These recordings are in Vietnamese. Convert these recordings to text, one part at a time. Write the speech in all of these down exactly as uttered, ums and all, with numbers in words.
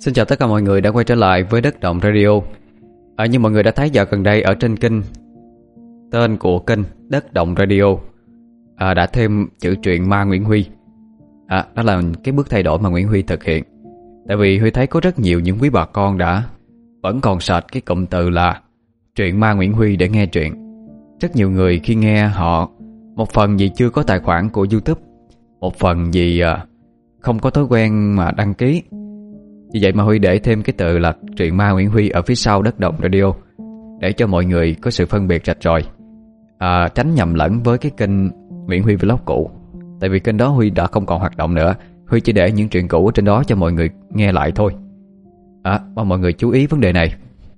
Xin chào tất cả mọi người đã quay trở lại với Đất Động Radio. à, Như mọi người đã thấy dạo gần đây ở trên kênh, tên của kênh Đất Động Radio à, đã thêm chữ truyện ma Nguyễn Huy. à, Đó là cái bước thay đổi mà Nguyễn Huy thực hiện. Tại vì Huy thấy có rất nhiều những quý bà con đã vẫn còn search cái cụm từ là truyện ma Nguyễn Huy để nghe truyện. Rất nhiều người khi nghe họ một phần vì chưa có tài khoản của YouTube, một phần vì à, không có thói quen mà đăng ký. Vì vậy mà Huy để thêm cái từ là truyện ma Nguyễn Huy ở phía sau Đất Động Radio, để cho mọi người có sự phân biệt rạch ròi, à, tránh nhầm lẫn với cái kênh Nguyễn Huy Vlog cũ. Tại vì kênh đó Huy đã không còn hoạt động nữa. Huy chỉ để những truyện cũ ở trên đó cho mọi người nghe lại thôi. à, Mong mọi người chú ý vấn đề này.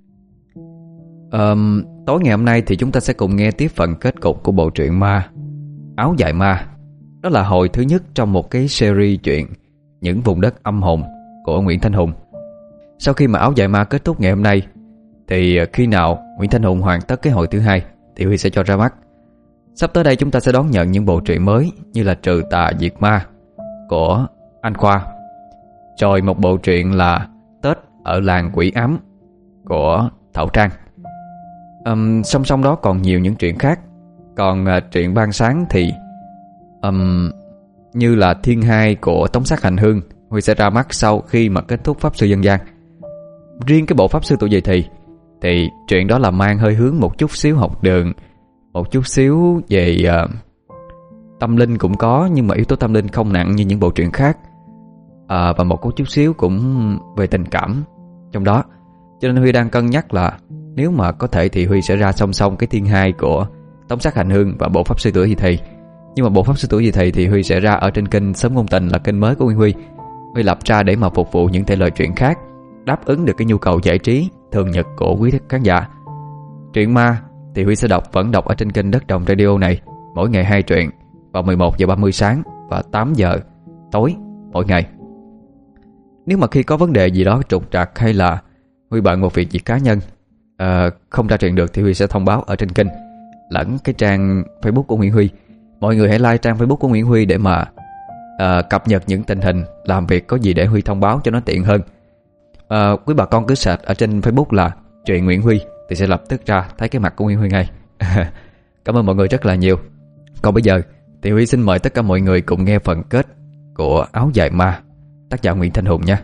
à, Tối ngày hôm nay thì chúng ta sẽ cùng nghe tiếp phần kết cục của bộ truyện ma Áo Dài Ma. Đó là hồi thứ nhất trong một cái series truyện Những Vùng Đất Âm Hồn của Nguyễn Thanh Hùng. Sau khi mà Áo Dài Ma kết thúc ngày hôm nay thì khi nào Nguyễn Thanh Hùng hoàn tất cái hồi thứ hai thì Huy sẽ cho ra mắt. Sắp tới đây chúng ta sẽ đón nhận những bộ truyện mới như là Trừ Tà Diệt Ma của anh Khoa, rồi một bộ truyện là Tết ở Làng Quỷ Ám của Thảo Trang. um, Song song đó còn nhiều những truyện khác. Còn uh, truyện ban sáng thì um, như là Thiên Hai của Tống Sát Hành Hương, Huy sẽ ra mắt sau khi mà kết thúc Pháp Sư Dân Gian. Riêng cái bộ Pháp Sư Tuổi Dậy Thì thì chuyện đó là mang hơi hướng một chút xíu học đường, một chút xíu về uh, tâm linh cũng có, nhưng mà yếu tố tâm linh không nặng như những bộ truyện khác, à, và một chút xíu cũng về tình cảm trong đó. Cho nên Huy đang cân nhắc là nếu mà có thể thì Huy sẽ ra song song cái Thiên Hai của Tống Sát Hành Hương và bộ Pháp Sư Tuổi Dậy Thì. Nhưng mà bộ Pháp Sư Tuổi Dậy Thì thì Huy sẽ ra ở trên kênh Sớm Ngôn Tình, là kênh mới của Huy Huy. Huy lập ra để mà phục vụ những thể loại truyện khác, đáp ứng được cái nhu cầu giải trí thường nhật của quý khán giả. Truyện ma thì Huy sẽ đọc vẫn đọc ở trên kênh Đất Động Radio này, mỗi ngày hai truyện vào mười một giờ ba mươi sáng và tám giờ tối mỗi ngày. Nếu mà khi có vấn đề gì đó trục trặc hay là Huy bận một việc gì cá nhân, à, không ra truyện được thì Huy sẽ thông báo ở trên kênh lẫn cái trang Facebook của Nguyễn Huy. Mọi người hãy like trang Facebook của Nguyễn Huy để mà à, cập nhật những tình hình làm việc có gì để Huy thông báo cho nó tiện hơn. à, Quý bà con cứ search ở trên Facebook là truyện Nguyễn Huy thì sẽ lập tức ra thấy cái mặt của Nguyễn Huy ngay. Cảm ơn mọi người rất là nhiều. Còn bây giờ thì Huy xin mời tất cả mọi người cùng nghe phần kết của Áo Dài Ma, tác giả Nguyễn Thanh Hùng nha.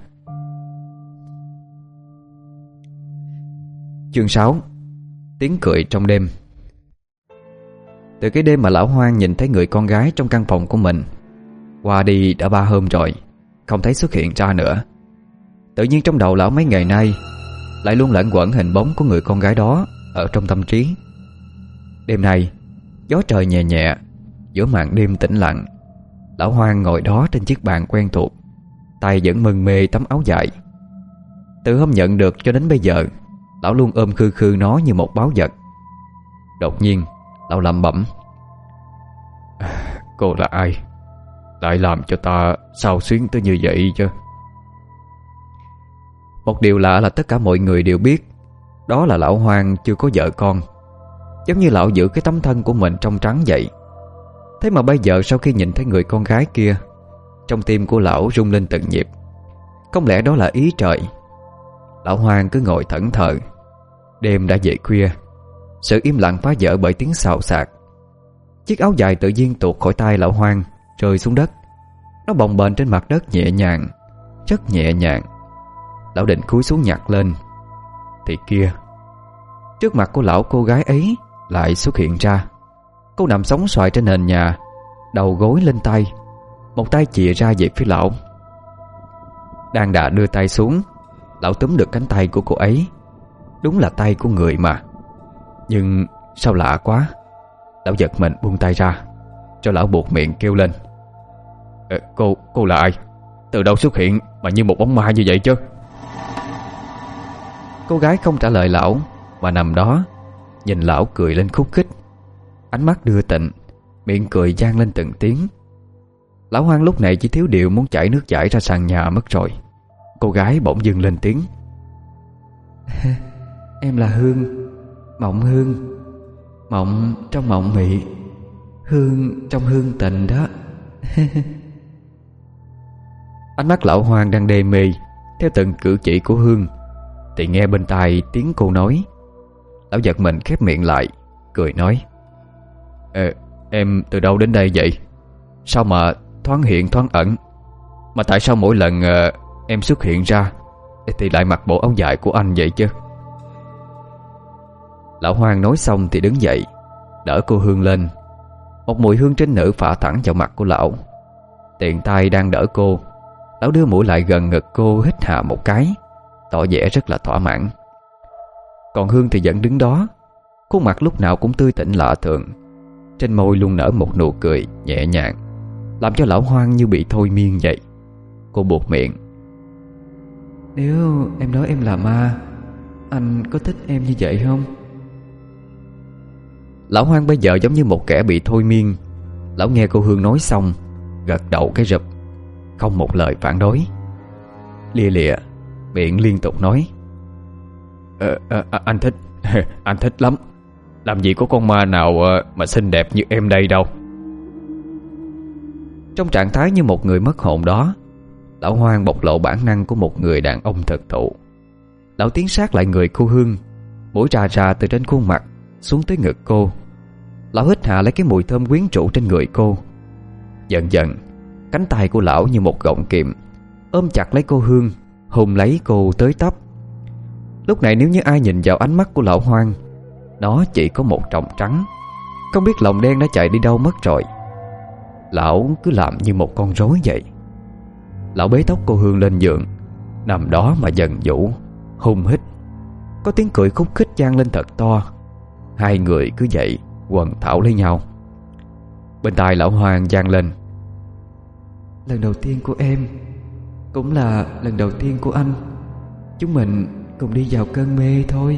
Chương sáu. Tiếng cười trong đêm. Từ cái đêm mà lão Hoang nhìn thấy người con gái trong căn phòng của mình qua đi đã ba hôm rồi, không thấy xuất hiện ra nữa. Tự nhiên trong đầu lão mấy ngày nay lại luôn lẩn quẩn hình bóng của người con gái đó ở trong tâm trí. Đêm nay gió trời nhẹ nhẹ, giữa màn đêm tĩnh lặng, lão Hoang ngồi đó trên chiếc bàn quen thuộc, tay vẫn mân mê tấm áo dài. Từ hôm nhận được cho đến bây giờ, lão luôn ôm khư khư nó như một báu vật. Đột nhiên lão lẩm bẩm: cô là ai, lại làm cho ta xao xuyến tới như vậy chứ? Một điều lạ là tất cả mọi người đều biết đó là lão Hoang chưa có vợ con, giống như lão giữ cái tấm thân của mình trong trắng vậy. Thế mà bây giờ sau khi nhìn thấy người con gái kia, trong tim của lão rung lên từng nhịp. Không lẽ đó là ý trời? Lão Hoang cứ ngồi thẫn thờ. Đêm đã về khuya, sự im lặng phá vỡ bởi tiếng xào xạc. Chiếc áo dài tự nhiên tuột khỏi tay lão Hoang, rơi xuống đất. Nó bồng bềnh trên mặt đất nhẹ nhàng, rất nhẹ nhàng. Lão định cúi xuống nhặt lên thì kia, trước mặt của lão, cô gái ấy lại xuất hiện ra. Cô nằm sóng xoài trên nền nhà, đầu gối lên tay, một tay chìa ra về phía lão. Đang đà đưa tay xuống, lão túm được cánh tay của cô ấy. Đúng là tay của người mà. Nhưng sao lạ quá. Lão giật mình buông tay ra, cho lão buộc miệng kêu lên: Ờ, Cô, cô là ai? Từ đâu xuất hiện mà như một bóng ma như vậy chứ? Cô gái không trả lời lão, mà nằm đó nhìn lão cười lên khúc khích. Ánh mắt đưa tịnh, miệng cười vang lên từng tiếng. Lão Hoang lúc này chỉ thiếu điều muốn chảy nước chảy ra sàn nhà mất rồi. Cô gái bỗng dưng lên tiếng: Em là Hương, Mộng Hương. Mộng trong mộng mị, hương trong hương tình đó. Ánh mắt lão Hoang đang đê mê theo từng cử chỉ của Hương, thì nghe bên tai tiếng cô nói. Lão giật mình khép miệng lại, cười nói: Ê, em từ đâu đến đây vậy? Sao mà thoáng hiện thoáng ẩn? Mà tại sao mỗi lần uh, em xuất hiện ra thì lại mặc bộ áo dài của anh vậy chứ? Lão Hoang nói xong thì đứng dậy, đỡ cô Hương lên. Một mùi hương trinh nữ phả thẳng vào mặt của lão. Tiện tay đang đỡ cô, lão đưa mũi lại gần ngực cô, hít hà một cái, tỏ vẻ rất là thỏa mãn. Còn Hương thì vẫn đứng đó, khuôn mặt lúc nào cũng tươi tỉnh lạ thường, trên môi luôn nở một nụ cười nhẹ nhàng, làm cho lão Hoang như bị thôi miên vậy. Cô buột miệng: Nếu em nói em là ma, anh có thích em như vậy không? Lão Hoang bây giờ giống như một kẻ bị thôi miên. Lão nghe cô Hương nói xong, gật đầu cái rụp, không một lời phản đối. Lia lịa miệng liên tục nói: ờ, ờ, Anh thích Anh thích lắm. Làm gì có con ma nào mà xinh đẹp như em đây đâu. Trong trạng thái như một người mất hồn đó, lão Hoang bộc lộ bản năng của một người đàn ông thực thụ. Lão tiến sát lại người cô Hương, mũi rà rà từ trên khuôn mặt xuống tới ngực cô. Lão hít hà lấy cái mùi thơm quyến rũ trên người cô. Dần dần, cánh tay của lão như một gọng kìm ôm chặt lấy cô Hương, hùng lấy cô tới tấp. Lúc này nếu như ai nhìn vào ánh mắt của lão Hoang, nó chỉ có một tròng trắng, không biết lòng đen đã chạy đi đâu mất rồi. Lão cứ làm như một con rối vậy. Lão bế tóc cô Hương lên giường, nằm đó mà dần dũ, hung hít. Có tiếng cười khúc khích vang lên thật to. Hai người cứ vậy quần thảo lấy nhau. Bên tai lão Hoang vang lên: Lần đầu tiên của em cũng là lần đầu tiên của anh. Chúng mình cùng đi vào cơn mê thôi.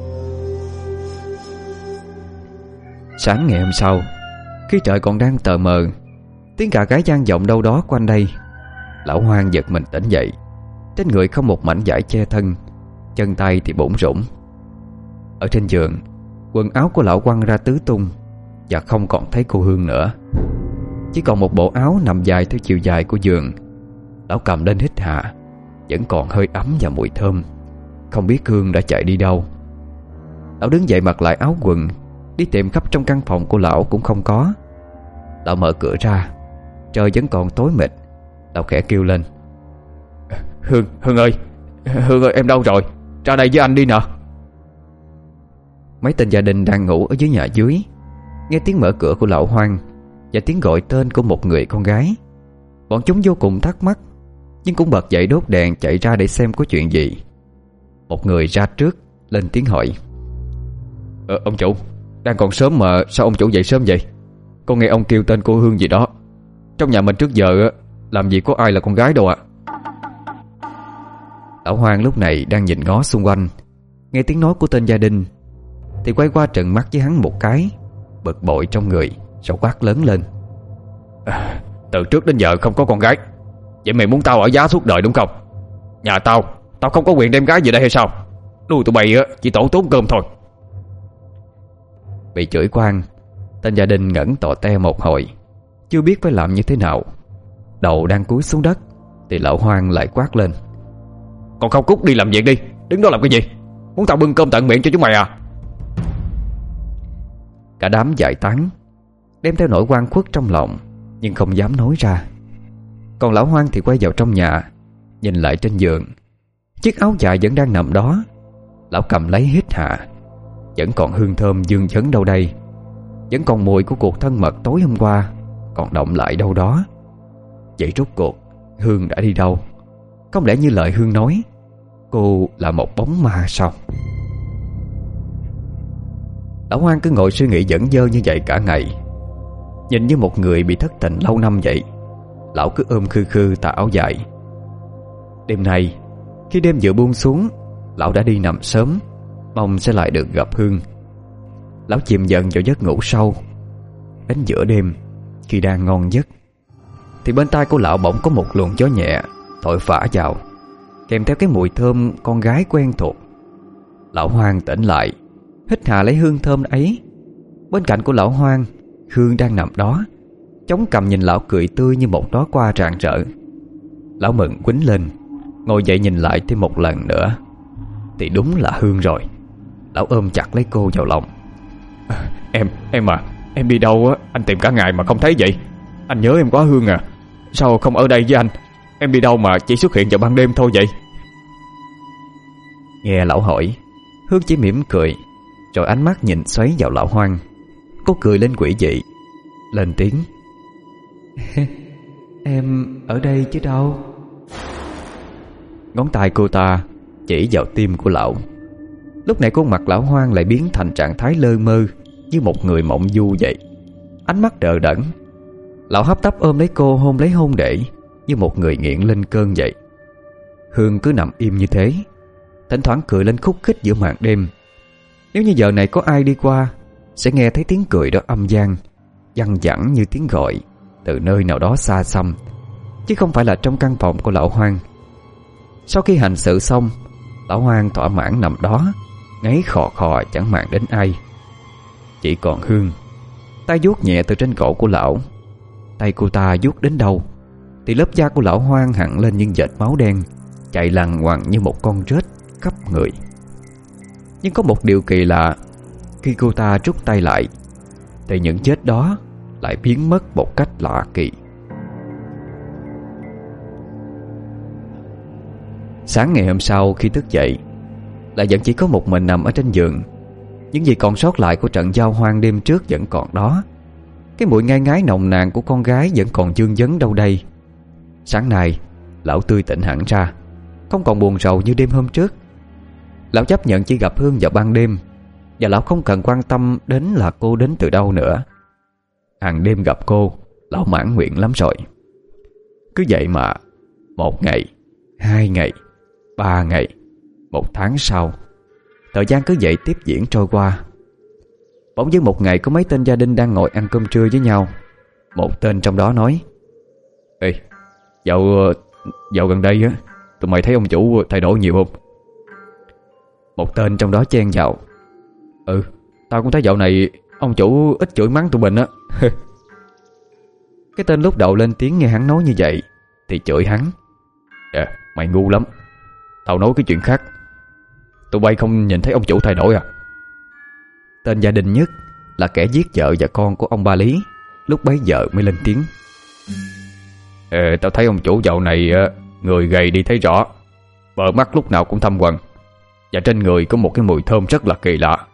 Sáng ngày hôm sau, khi trời còn đang tờ mờ, tiếng gà gáy vang vọng đâu đó quanh đây. Lão Hoang giật mình tỉnh dậy. Trên người không một mảnh vải che thân, chân tay thì bủn rủn. Ở trên giường, quần áo của lão quăng ra tứ tung, và không còn thấy cô Hương nữa. Chỉ còn một bộ áo nằm dài theo chiều dài của giường. Lão cầm lên hít hà, vẫn còn hơi ấm và mùi thơm. Không biết Hương đã chạy đi đâu. Lão đứng dậy mặc lại áo quần, đi tìm khắp trong căn phòng của lão cũng không có. Lão mở cửa ra, trời vẫn còn tối mịt. Lão khẽ kêu lên: Hương, Hương ơi, Hương ơi, em đâu rồi? Ra đây với anh đi nè. Mấy tên gia đình đang ngủ ở dưới nhà dưới nghe tiếng mở cửa của lão Hoang và tiếng gọi tên của một người con gái. Bọn chúng vô cùng thắc mắc, nhưng cũng bật dậy đốt đèn chạy ra để xem có chuyện gì. Một người ra trước lên tiếng hỏi: ờ, Ông chủ, đang còn sớm mà sao ông chủ dậy sớm vậy? Con nghe ông kêu tên cô Hương gì đó. Trong nhà mình trước giờ làm gì có ai là con gái đâu ạ. Lão Hoang lúc này đang nhìn ngó xung quanh, nghe tiếng nói của tên gia đình thì quay qua trợn mắt với hắn một cái, bực bội trong người, rồi quát lớn lên: à, Từ trước đến giờ không có con gái. Vậy mày muốn tao ở giá suốt đời đúng không? Nhà tao, tao không có quyền đem gái về đây hay sao? Nuôi tụi bay chỉ tổ tốn cơm thôi. Bị chửi quang, tên gia đình ngẩn tò te một hồi, chưa biết phải làm như thế nào. Đầu đang cúi xuống đất thì lão Hoang lại quát lên: Còn không cút đi làm việc đi, đứng đó làm cái gì? Muốn tao bưng cơm tận miệng cho chúng mày à? Cả đám giải tán, đem theo nỗi oan khuất trong lòng, nhưng không dám nói ra. Còn lão Hoang thì quay vào trong nhà, nhìn lại trên giường, chiếc áo dài vẫn đang nằm đó. Lão cầm lấy hít hà, vẫn còn hương thơm dương vấn đâu đây. Vẫn còn mùi của cuộc thân mật tối hôm qua còn đọng lại đâu đó. Vậy rốt cuộc Hương đã đi đâu? Không lẽ như lời Hương nói, cô là một bóng ma sao? Lão Hoang cứ ngồi suy nghĩ dẫn dơ như vậy cả ngày, nhìn như một người bị thất tình lâu năm vậy. Lão cứ ôm khư khư tà áo dài. Đêm nay, khi đêm vừa buông xuống, lão đã đi nằm sớm, mong sẽ lại được gặp Hương. Lão chìm dần vào giấc ngủ sâu. Đến giữa đêm, khi đang ngon giấc, thì bên tai của lão bỗng có một luồng gió nhẹ thổi phả vào, kèm theo cái mùi thơm con gái quen thuộc. Lão Hoang tỉnh lại, hít hà lấy hương thơm ấy. Bên cạnh của lão Hoang, Hương đang nằm đó, chống cằm nhìn lão cười tươi như một đóa hoa rạng rỡ. Lão mừng quýnh lên, Ngồi dậy nhìn lại thêm một lần nữa thì đúng là Hương rồi. Lão ôm chặt lấy cô vào lòng. à, Em, em à, em đi đâu á, anh tìm cả ngày mà không thấy vậy. Anh nhớ em quá Hương à. Sao không ở đây với anh? Em đi đâu mà chỉ xuất hiện vào ban đêm thôi vậy? Nghe lão hỏi, Hương chỉ mỉm cười, rồi ánh mắt nhìn xoáy vào lão Hoan. Cô cười lên quỷ dị, lên tiếng: Em ở đây chứ đâu. Ngón tay cô ta chỉ vào tim của lão. Lúc này khuôn mặt lão Hoan lại biến thành trạng thái lơ mơ, như một người mộng du vậy. Ánh mắt đờ đẫn. Lão hấp tấp ôm lấy cô, hôn lấy hôn để, như một người nghiện lên cơn vậy. Hương cứ nằm im như thế, thỉnh thoảng cười lên khúc khích giữa màn đêm. Nếu như giờ này có ai đi qua, sẽ nghe thấy tiếng cười đó âm vang, văng vẳng như tiếng gọi từ nơi nào đó xa xăm, chứ không phải là trong căn phòng của lão Hoan. Sau khi hành sự xong, lão Hoan thỏa mãn nằm đó, ngáy khò khò chẳng màng đến ai. Chỉ còn Hương, tay vuốt nhẹ từ trên cổ của lão. Tay cô ta vuốt đến đâu thì lớp da của lão Hoan hằn lên những vệt máu đen, chạy lằn ngoằn như một con rết khắp người. Nhưng có một điều kỳ lạ, khi cô ta rút tay lại thì những vết đó lại biến mất một cách lạ kỳ. Sáng ngày hôm sau khi thức dậy, lại vẫn chỉ có một mình nằm ở trên giường. Những gì còn sót lại của trận giao hoan đêm trước vẫn còn đó. Cái mùi ngai ngái nồng nàn của con gái vẫn còn vương vấn đâu đây. Sáng nay lão tươi tỉnh hẳn ra, không còn buồn rầu như đêm hôm trước. Lão chấp nhận chỉ gặp Hương vào ban đêm, và lão không cần quan tâm đến là cô đến từ đâu nữa. Hàng đêm gặp cô, lão mãn nguyện lắm rồi. Cứ vậy mà một ngày, hai ngày, ba ngày, một tháng sau, thời gian cứ vậy tiếp diễn trôi qua. Bỗng dưng một ngày có mấy tên gia đình đang ngồi ăn cơm trưa với nhau. Một tên trong đó nói: Ê, dạo, dạo gần đây á, tụi mày thấy ông chủ thay đổi nhiều không? Một tên trong đó chen vào: Ừ, tao cũng thấy dạo này ông chủ ít chửi mắng tụi mình á. Cái tên lúc đầu lên tiếng nghe hắn nói như vậy thì chửi hắn: Dạ, mày ngu lắm. Tao nói cái chuyện khác. Tụi bay không nhìn thấy ông chủ thay đổi à? Tên gia đình nhất là kẻ giết vợ và con của ông Ba Lý lúc bấy giờ mới lên tiếng: Ờ, tao thấy ông chủ dạo này người gầy đi thấy rõ, bờ mắt lúc nào cũng thâm quầng, và trên người có một cái mùi thơm rất là kỳ lạ.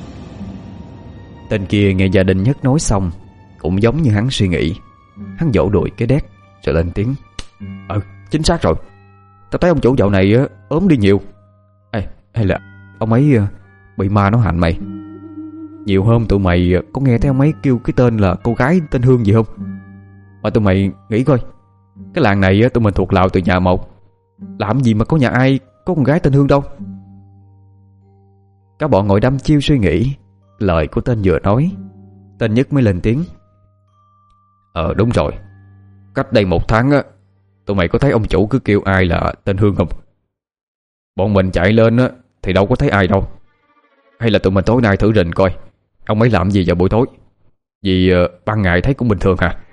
Tên kia nghe gia đình nhất nói xong cũng giống như hắn suy nghĩ. Hắn vỗ đùi cái đét rồi lên tiếng: Ừ, chính xác rồi. Tao thấy ông chủ dạo này ốm đi nhiều. Ê, hay là ông ấy bị ma nó hành mày? Nhiều hôm tụi mày có nghe thấy ông ấy kêu cái tên là cô gái tên Hương gì không? Mà tụi mày nghĩ coi, cái làng này tụi mình thuộc Lào từ nhà một, làm gì mà có nhà ai có con gái tên Hương đâu. Cả bọn ngồi đăm chiêu suy nghĩ lời của tên vừa nói. Tên nhất mới lên tiếng: Ờ đúng rồi, cách đây một tháng á, tụi mày có thấy ông chủ cứ kêu ai là tên Hương không? Bọn mình chạy lên á thì đâu có thấy ai đâu. Hay là tụi mình tối nay thử rình coi ông ấy làm gì vào buổi tối, vì uh, ban ngày thấy cũng bình thường hả?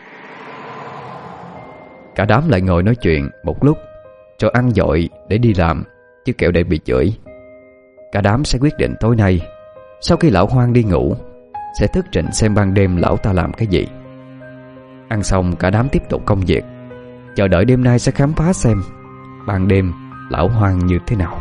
Cả đám lại ngồi nói chuyện một lúc, rồi ăn dội để đi làm, chứ kẻo để bị chửi. Cả đám sẽ quyết định tối nay, sau khi lão Hoan đi ngủ, sẽ thức trịnh xem ban đêm lão ta làm cái gì. Ăn xong cả đám tiếp tục công việc, chờ đợi đêm nay sẽ khám phá xem ban đêm lão Hoan như thế nào.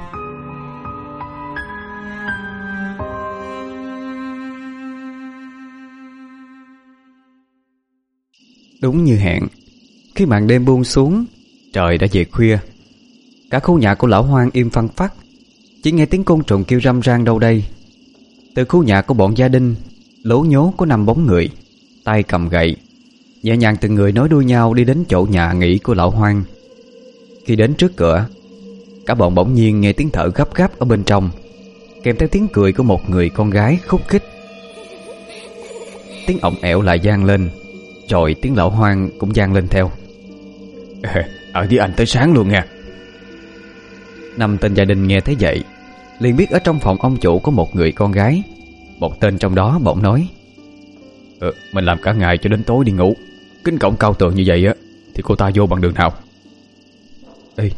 Đúng như hẹn, khi màn đêm buông xuống, trời đã về khuya. Cả khu nhà của lão Hoan im phăng phắc, chỉ nghe tiếng côn trùng kêu râm ran đâu đây. Từ khu nhà của bọn gia đình, lố nhố có năm bóng người, tay cầm gậy, nhẹ nhàng từng người nối đuôi nhau đi đến chỗ nhà nghỉ của lão Hoan. Khi đến trước cửa, cả bọn bỗng nhiên nghe tiếng thở gấp gáp ở bên trong, kèm theo tiếng cười của một người con gái khúc khích. Tiếng ỏng ẻo lại vang lên, rồi tiếng lão Hoan cũng vang lên theo: Ở với anh tới sáng luôn nha. Năm tên gia đình nghe thấy vậy liền biết ở trong phòng ông chủ có một người con gái. Một tên trong đó bỗng nói: ừ, Mình làm cả ngày cho đến tối đi ngủ, kính cổng cao tường như vậy á thì cô ta vô bằng đường nào? Ê,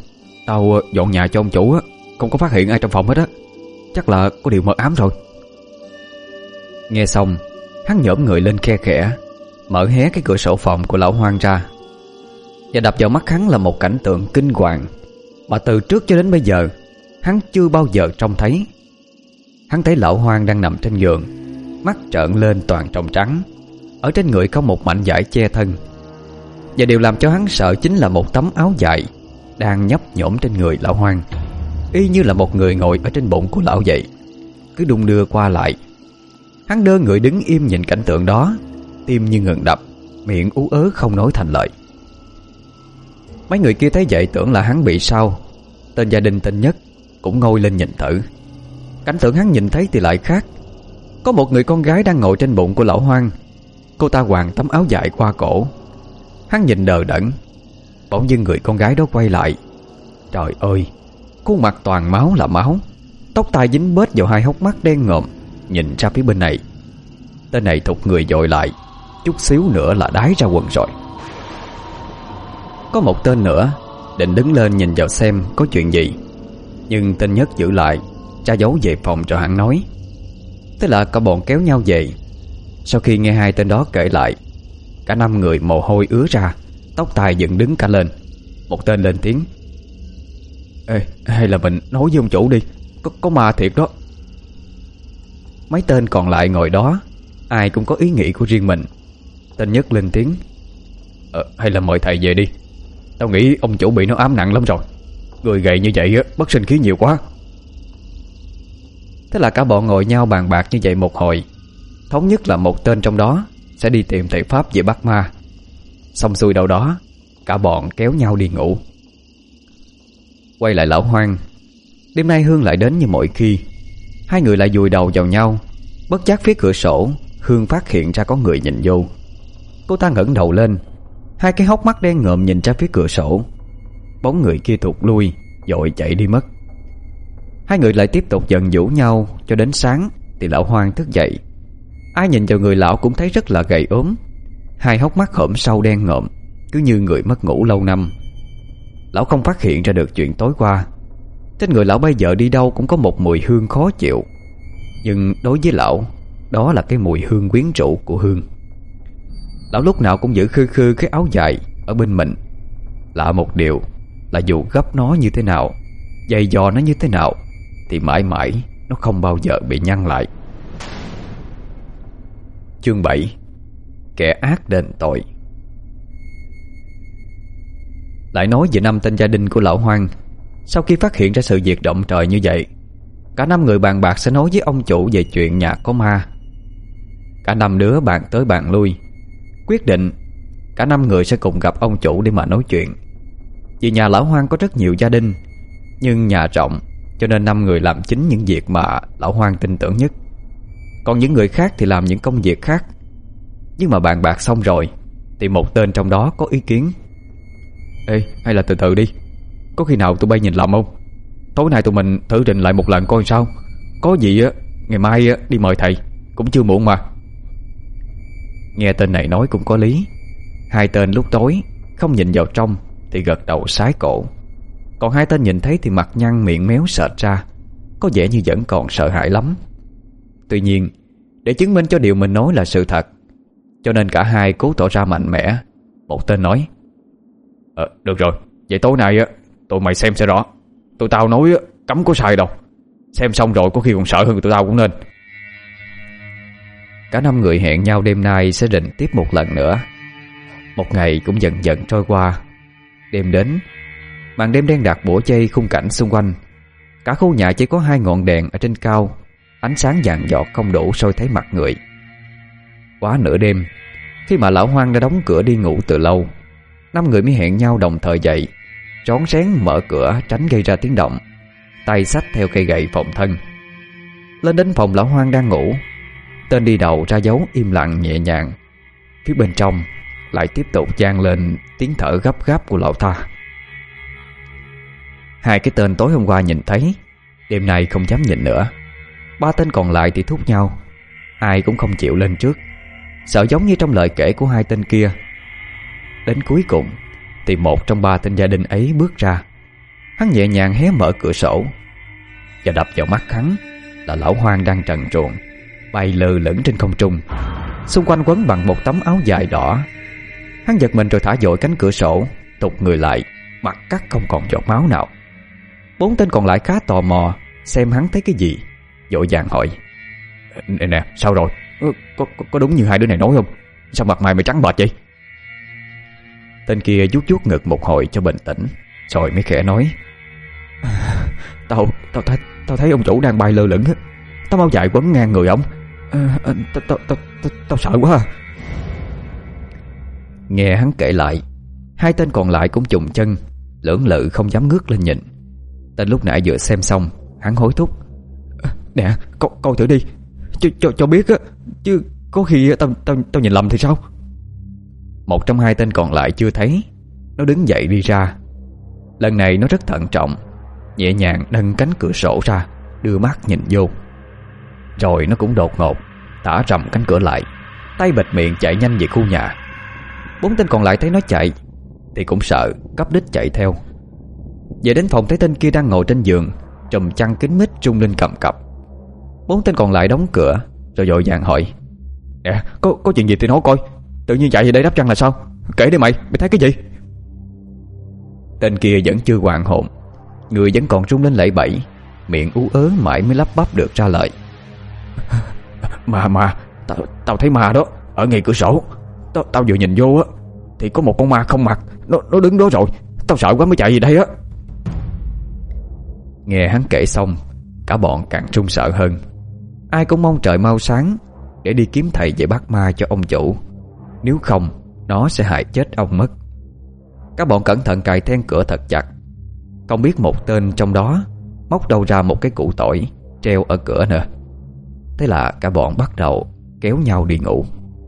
Tao dọn nhà cho ông chủ á, không có phát hiện ai trong phòng hết á. Chắc là có điều mờ ám rồi. Nghe xong, hắn nhổm người lên khe khẽ, mở hé cái cửa sổ phòng của lão Hoang ra. Và đập vào mắt hắn là một cảnh tượng kinh hoàng mà từ trước cho đến bây giờ hắn chưa bao giờ trông thấy. Hắn thấy lão Hoang đang nằm trên giường, mắt trợn lên toàn trong trắng. Ở trên người có một mảnh vải che thân. Và điều làm cho hắn sợ chính là một tấm áo dài đang nhấp nhổm trên người lão Hoang, y như là một người ngồi ở trên bụng của lão vậy, cứ đung đưa qua lại. Hắn đơ người đứng im nhìn cảnh tượng đó, tim như ngừng đập, miệng ú ớ không nói thành lời. Mấy người kia thấy vậy tưởng là hắn bị sao. Tên gia đình tên Nhất cũng ngồi lên nhìn thử. Cảnh tượng hắn nhìn thấy thì lại khác. Có một người con gái đang ngồi trên bụng của lão Hoang. Cô ta quàng tấm áo dài qua cổ. Hắn nhìn đờ đẫn. Bỗng dưng người con gái đó quay lại. Trời ơi, khuôn mặt toàn máu là máu, tóc tai dính bết vào hai hốc mắt đen ngòm, nhìn ra phía bên này. Tên này thụt người dội lại, chút xíu nữa là đái ra quần rồi. Có một tên nữa định đứng lên nhìn vào xem có chuyện gì, nhưng tên Nhất giữ lại, tra giấu về phòng cho hắn nói. Thế là cả bọn kéo nhau về. Sau khi nghe hai tên đó kể lại, cả năm người mồ hôi ứa ra, tóc tai dựng đứng cả lên. Một tên lên tiếng: Ê, hay là mình nói với ông chủ đi, Có, có ma thiệt đó. Mấy tên còn lại ngồi đó, ai cũng có ý nghĩ của riêng mình. Tên Nhất lên tiếng: ờ, Hay là mời thầy về đi. Tao nghĩ ông chủ bị nó ám nặng lắm rồi. Người gầy như vậy bất sinh khí nhiều quá. Thế là cả bọn ngồi nhau bàn bạc như vậy một hồi, thống nhất là một tên trong đó sẽ đi tìm thầy pháp về bắt ma. Xong xuôi đâu đó, cả bọn kéo nhau đi ngủ. Quay lại lão Hoang. Đêm nay Hương lại đến như mọi khi. Hai người lại vùi đầu vào nhau. Bất giác phía cửa sổ, Hương phát hiện ra có người nhìn vô. Cô ta ngẩng đầu lên, hai cái hốc mắt đen ngòm nhìn ra phía cửa sổ. Bóng người kia thụt lui, vội chạy đi mất. Hai người lại tiếp tục giận dữ nhau cho đến sáng thì lão Hoang thức dậy. Ai nhìn vào người lão cũng thấy rất là gầy ốm, hai hốc mắt hõm sâu đen ngòm, cứ như người mất ngủ lâu năm. Lão không phát hiện ra được chuyện tối qua. Trên người lão bây giờ đi đâu cũng có một mùi hương khó chịu. Nhưng đối với lão, đó là cái mùi hương quyến rũ của Hương. Lão lúc nào cũng giữ khư khư cái áo dài ở bên mình. Lạ một điều là dù gấp nó như thế nào, giày dò nó như thế nào, thì mãi mãi nó không bao giờ bị nhăn lại. Chương bảy. Kẻ ác đền tội. Lại nói về năm tên gia đình của lão Hoang. Sau khi phát hiện ra sự việc động trời như vậy, cả năm người bàn bạc sẽ nói với ông chủ về chuyện nhà có ma. Cả năm đứa bàn tới bàn lui, quyết định cả năm người sẽ cùng gặp ông chủ để mà nói chuyện. Vì nhà lão Hoang có rất nhiều gia đình, nhưng nhà rộng, cho nên năm người làm chính những việc mà lão Hoang tin tưởng nhất. Còn những người khác thì làm những công việc khác. Nhưng mà bàn bạc xong rồi thì một tên trong đó có ý kiến: Ê, hay là từ từ đi, có khi nào tụi bay nhìn lầm không? Tối nay tụi mình thử trình lại một lần coi sao. Có gì á, ngày mai á, đi mời thầy, cũng chưa muộn mà. Nghe tên này nói cũng có lý. Hai tên lúc tối không nhìn vào trong thì gật đầu sái cổ. Còn hai tên nhìn thấy thì mặt nhăn miệng méo sệt ra, có vẻ như vẫn còn sợ hãi lắm. Tuy nhiên, để chứng minh cho điều mình nói là sự thật, cho nên cả hai cố tỏ ra mạnh mẽ. Một tên nói: Ờ, được rồi, vậy tối nay á, tụi mày xem sẽ rõ. Tụi tao nói á, cấm có sai đâu. Xem xong rồi có khi còn sợ hơn tụi tao cũng nên. Cả năm người hẹn nhau đêm nay sẽ rình tiếp một lần nữa. Một ngày cũng dần dần trôi qua. Đêm đến, màn đêm đen đặc bủa chây khung cảnh xung quanh. Cả khu nhà chỉ có hai ngọn đèn ở trên cao, ánh sáng vàng giọt không đủ soi thấy mặt người. Quá nửa đêm, khi mà lão Hoang đã đóng cửa đi ngủ từ lâu, năm người mới hẹn nhau đồng thời dậy, rón rén mở cửa tránh gây ra tiếng động, tay xách theo cây gậy phòng thân. Lên đến phòng lão Hoang đang ngủ, tên đi đầu ra dấu im lặng nhẹ nhàng. Phía bên trong lại tiếp tục vang lên tiếng thở gấp gáp của lão ta. Hai cái tên tối hôm qua nhìn thấy, đêm nay không dám nhìn nữa. Ba tên còn lại thì thúc nhau, ai cũng không chịu lên trước, sợ giống như trong lời kể của hai tên kia. Đến cuối cùng thì một trong ba tên gia đình ấy bước ra. Hắn nhẹ nhàng hé mở cửa sổ, và đập vào mắt hắn là lão Hoang đang trần truồng bay lơ lửng trên không trung, xung quanh quấn bằng một tấm áo dài đỏ. Hắn giật mình rồi thả dội cánh cửa sổ, tụt người lại, mặt cắt không còn giọt máu nào. Bốn tên còn lại khá tò mò xem hắn thấy cái gì, vội vàng hỏi: Nè nè, sao rồi? Có, có, có đúng như hai đứa này nói không? Sao mặt mày mày trắng bệch vậy? Tên kia vuốt vuốt ngực một hồi cho bình tĩnh, rồi mới khẽ nói: Tao, tao thấy, tao thấy ông chủ đang bay lơ lửng, tao áo dài quấn ngang người ông. à, à, Tao, tao, tao, tao, tao sợ quá à. Nghe hắn kể lại, hai tên còn lại cũng chùng chân, lưỡng lự không dám ngước lên nhìn. Tên lúc nãy vừa xem xong, hắn hối thúc: Nè, coi, coi thử đi, cho, cho, cho biết á, chứ có khi tao, tao, tao nhìn lầm thì sao? Một trong hai tên còn lại chưa thấy, nó đứng dậy đi ra. Lần này nó rất thận trọng, nhẹ nhàng nâng cánh cửa sổ ra, đưa mắt nhìn vô. Rồi nó cũng đột ngột thả rầm cánh cửa lại, tay bịt miệng chạy nhanh về khu nhà. Bốn tên còn lại thấy nó chạy thì cũng sợ, cắp đích chạy theo. Về đến phòng thấy tên kia đang ngồi trên giường, trùm chăn kín mít rung lên cầm cập. Bốn tên còn lại đóng cửa rồi vội vàng hỏi: Nè, có, có chuyện gì thì nói coi, tự nhiên chạy về đây đắp chăn là sao? Kể đi mày, mày thấy cái gì? Tên kia vẫn chưa hoàn hồn, người vẫn còn rung lên lẩy bẩy, miệng ú ớ mãi mới lắp bắp được ra lời: Mà mà, tao, tao thấy ma đó, ở ngay cửa sổ. Tao, tao vừa nhìn vô á, thì có một con ma không mặt, Nó, nó đứng đó rồi. Tao sợ quá mới chạy về đây á. Nghe hắn kể xong, cả bọn càng run sợ hơn. Ai cũng mong trời mau sáng để đi kiếm thầy về bắt ma cho ông chủ, nếu không nó sẽ hại chết ông mất. Các bọn cẩn thận cài then cửa thật chặt. Không biết một tên trong đó móc đâu ra một cái củ tỏi treo ở cửa nữa. Thế là cả bọn bắt đầu kéo nhau đi ngủ.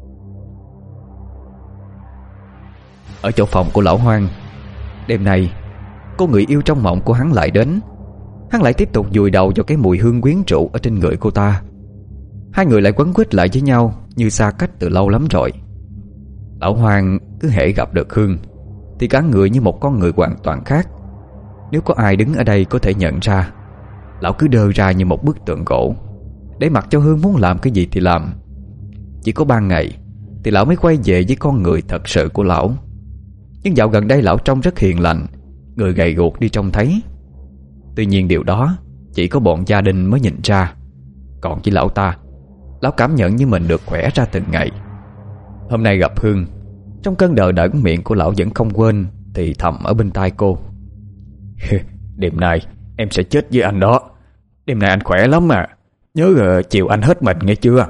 Ở chỗ phòng của lão Hoang, đêm nay cô người yêu trong mộng của hắn lại đến. Hắn lại tiếp tục vùi đầu vào cái mùi hương quyến rũ ở trên người cô ta. Hai người lại quấn quýt lại với nhau như xa cách từ lâu lắm rồi. Lão Hoang cứ hễ gặp được Hương thì cả người như một con người hoàn toàn khác. Nếu có ai đứng ở đây có thể nhận ra, lão cứ đơ ra như một bức tượng gỗ, để mặc cho Hương muốn làm cái gì thì làm. Chỉ có ban ngày thì lão mới quay về với con người thật sự của lão. Nhưng dạo gần đây lão trông rất hiền lành, người gầy guộc đi trông thấy. Tuy nhiên điều đó chỉ có bọn gia đình mới nhìn ra. Còn với lão ta, lão cảm nhận như mình được khỏe ra từng ngày. Hôm nay gặp Hương, trong cơn đờ đẫn miệng của lão vẫn không quên thì thầm ở bên tai cô: Đêm nay em sẽ chết với anh đó. Đêm nay anh khỏe lắm mà, nhớ uh, chiều anh hết mình nghe chưa?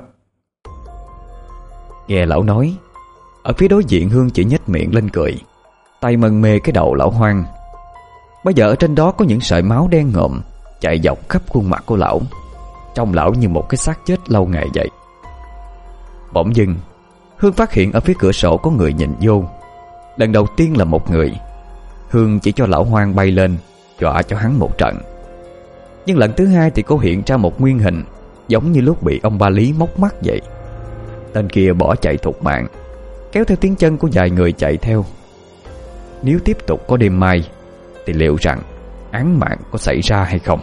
Nghe lão nói, ở phía đối diện Hương chỉ nhếch miệng lên cười, tay mân mê cái đầu lão Hoang. Bây giờ ở trên đó có những sợi máu đen ngộm chạy dọc khắp khuôn mặt của lão, trông lão như một cái xác chết lâu ngày vậy. Bỗng dưng Hương phát hiện ở phía cửa sổ có người nhìn vô. Lần đầu tiên là một người. Hương chỉ cho lão Hoang bay lên, dọa cho hắn một trận. Nhưng lần thứ hai thì cô hiện ra một nguyên hình, giống như lúc bị ông ba Lý móc mắt vậy. Tên kia bỏ chạy thục mạng, kéo theo tiếng chân của vài người chạy theo. Nếu tiếp tục có đêm mai thì liệu rằng án mạng có xảy ra hay không?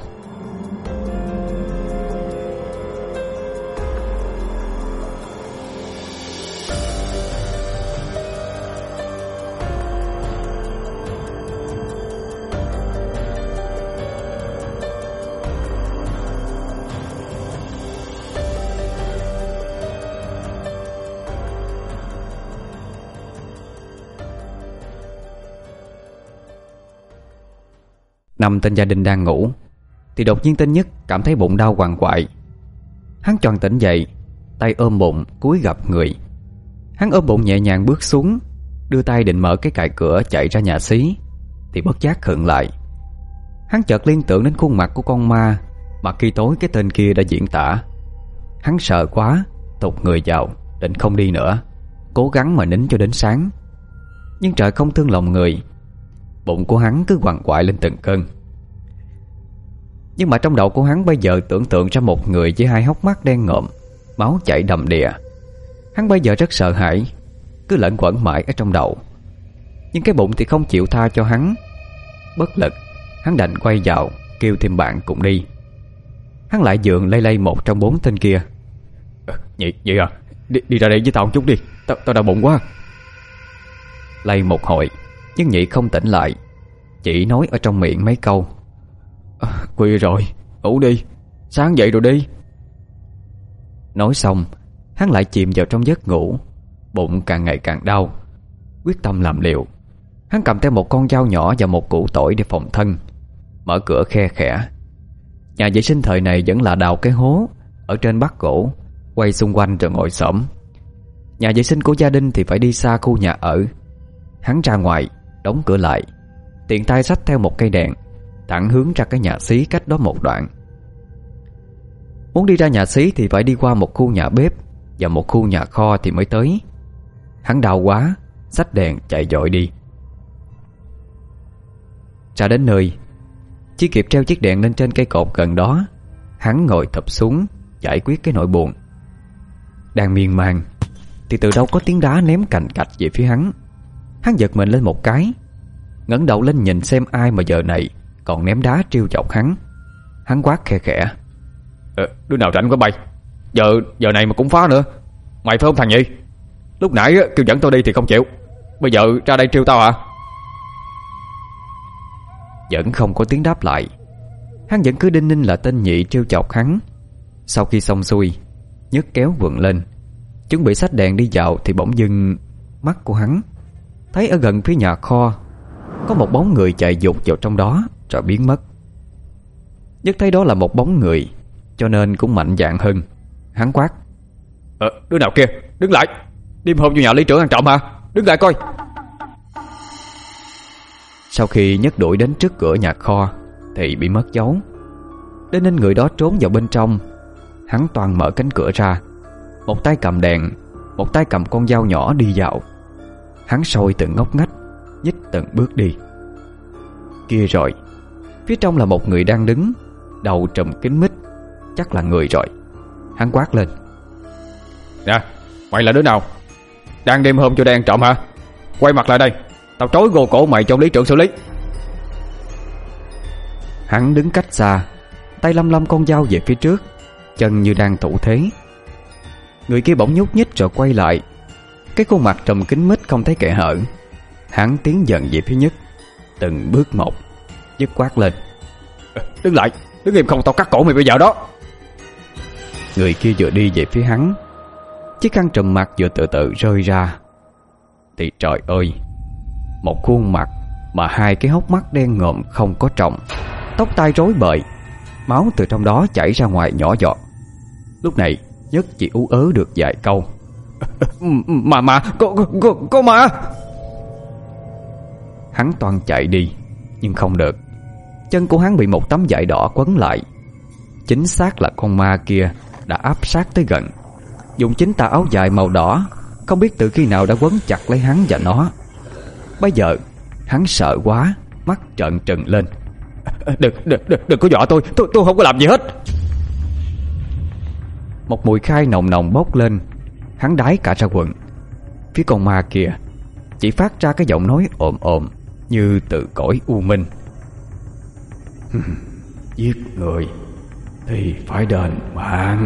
Năm tên gia đình đang ngủ thì đột nhiên tên Nhất cảm thấy bụng đau quằn quại. Hắn choàng tỉnh dậy, tay ôm bụng cúi gập người. Hắn ôm bụng nhẹ nhàng bước xuống, đưa tay định mở cái cài cửa chạy ra nhà xí thì bất giác khựng lại. Hắn chợt liên tưởng đến khuôn mặt của con ma mà khi tối cái tên kia đã diễn tả. Hắn sợ quá, tụt người vào, định không đi nữa, cố gắng mà nín cho đến sáng. Nhưng trời không thương lòng người, bụng của hắn cứ quằn quại lên từng cơn. Nhưng mà trong đầu của hắn bây giờ tưởng tượng ra một người với hai hốc mắt đen ngộm, máu chảy đầm đìa. Hắn bây giờ rất sợ hãi, cứ lẫn quẩn mãi ở trong đầu. Nhưng cái bụng thì không chịu tha cho hắn. Bất lực, Hắn đành quay vào kêu thêm bạn cùng đi. Hắn lại dượng lay lay một trong bốn tên kia. à, Nhị, Nhị à, đi, đi ra đây với tao một chút đi. Tao, tao đau bụng quá. Lay một hồi nhưng Nhị không tỉnh lại, chỉ nói ở trong miệng mấy câu. à, Khuya rồi, ngủ đi, sáng dậy rồi đi. Nói xong hắn lại chìm vào trong giấc ngủ. Bụng càng ngày càng đau, quyết tâm làm liều. Hắn cầm theo một con dao nhỏ và một củ tỏi để phòng thân, mở cửa khe khẽ. Nhà vệ sinh thời này vẫn là đào cái hố ở trên bát gỗ, quay xung quanh rồi ngồi xổm. Nhà vệ sinh của gia đình thì phải đi xa khu nhà ở. Hắn ra ngoài, đóng cửa lại, tiện tay xách theo một cây đèn, thẳng hướng ra cái nhà xí cách đó một đoạn. Muốn đi ra nhà xí thì phải đi qua một khu nhà bếp và một khu nhà kho thì mới tới. Hắn đau quá, xách đèn chạy vội đi. Ra đến nơi, chỉ kịp treo chiếc đèn lên trên cây cột gần đó, hắn ngồi thụp xuống giải quyết cái nỗi buồn. Đang miên man thì từ đâu có tiếng đá ném cành cạch về phía hắn. Hắn giật mình lên một cái, ngẩng đầu lên nhìn xem ai mà giờ này còn ném đá trêu chọc hắn. Hắn quát khe khẽ. ờ, Đứa nào rảnh quá bay, Giờ giờ này mà cũng phá nữa. Mày phải không thằng Nhị? Lúc nãy kêu dẫn tao đi thì không chịu, bây giờ ra đây trêu tao hả? Vẫn không có tiếng đáp lại. Hắn vẫn cứ đinh ninh là tên Nhị trêu chọc hắn. Sau khi xong xuôi, nhấc kéo vượn lên, chuẩn bị xách đèn đi dạo thì bỗng dưng mắt của hắn thấy ở gần phía nhà kho có một bóng người chạy vụt vào trong đó rồi biến mất. Nhất thấy đó là một bóng người, cho nên cũng mạnh dạn hơn. Hắn quát. Ờ, đứa nào kia, đứng lại. Đêm hôm vô nhà lý trưởng ăn trộm hả? Đứng lại coi. Sau khi nhấc đuổi đến trước cửa nhà kho thì bị mất dấu. Đến nên người đó trốn vào bên trong. Hắn toàn mở cánh cửa ra, một tay cầm đèn, một tay cầm con dao nhỏ đi dạo. Hắn soi từng ngóc ngách, nhích từng bước đi. Kia rồi, phía trong là một người đang đứng, đầu trùm kính mít, chắc là người rồi. Hắn quát lên. Nè, mày là đứa nào? Đang đêm hôm cho đang trộm hả? Quay mặt lại đây, tao trói gô cổ mày cho lý trưởng xử lý. Hắn đứng cách xa, tay lăm lăm con dao về phía trước, chân như đang thủ thế. Người kia bỗng nhúc nhích rồi quay lại. Cái khuôn mặt trùm kính mít không thấy kẽ hở. Hắn tiến dần về phía Nhất, từng bước một. Nhất quát lên. Đứng lại, đứng im không tao cắt cổ mày bây giờ đó. Người kia vừa đi về phía hắn, chiếc khăn trùm mặt vừa từ từ rơi ra. Thì trời ơi, một khuôn mặt mà hai cái hốc mắt đen ngòm không có tròng, tóc tai rối bời, máu từ trong đó chảy ra ngoài nhỏ giọt. Lúc này Nhất chỉ ú ớ được vài câu. Mà mà Có, có, có mà. Hắn toan chạy đi nhưng không được. Chân của hắn bị một tấm vải đỏ quấn lại. Chính xác là con ma kia đã áp sát tới gần, dùng chính tà áo dài màu đỏ không biết từ khi nào đã quấn chặt lấy hắn và nó. Bây giờ hắn sợ quá, mắt trợn trừng lên. Đừng, đừng, đừng, đừng có dọa tôi, tôi, tôi không có làm gì hết. Một mùi khai nồng nồng bốc lên. Hắn đái cả ra quần. Phía con ma kia chỉ phát ra cái giọng nói ồm ồm như từ cõi u minh. Giết người thì phải đền mạng.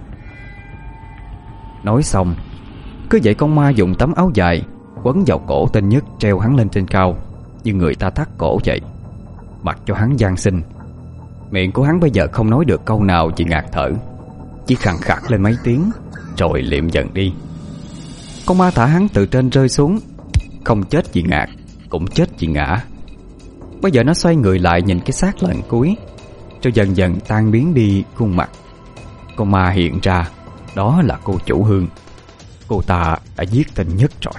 Nói xong, cứ vậy con ma dùng tấm áo dài quấn vào cổ tên Nhất, treo hắn lên trên cao như người ta thắt cổ vậy, mặc cho hắn van xin. Miệng của hắn bây giờ không nói được câu nào chỉ ngạt thở, chỉ khàn khạc lên mấy tiếng rồi liệm dần đi. Con ma thả hắn từ trên rơi xuống, không chết vì ngạt, cũng chết vì ngã. Bây giờ nó xoay người lại nhìn cái xác lần cuối, rồi dần dần tan biến đi khuôn mặt. Con ma hiện ra, đó là cô chủ Hương. Cô ta đã giết tên Nhất rồi.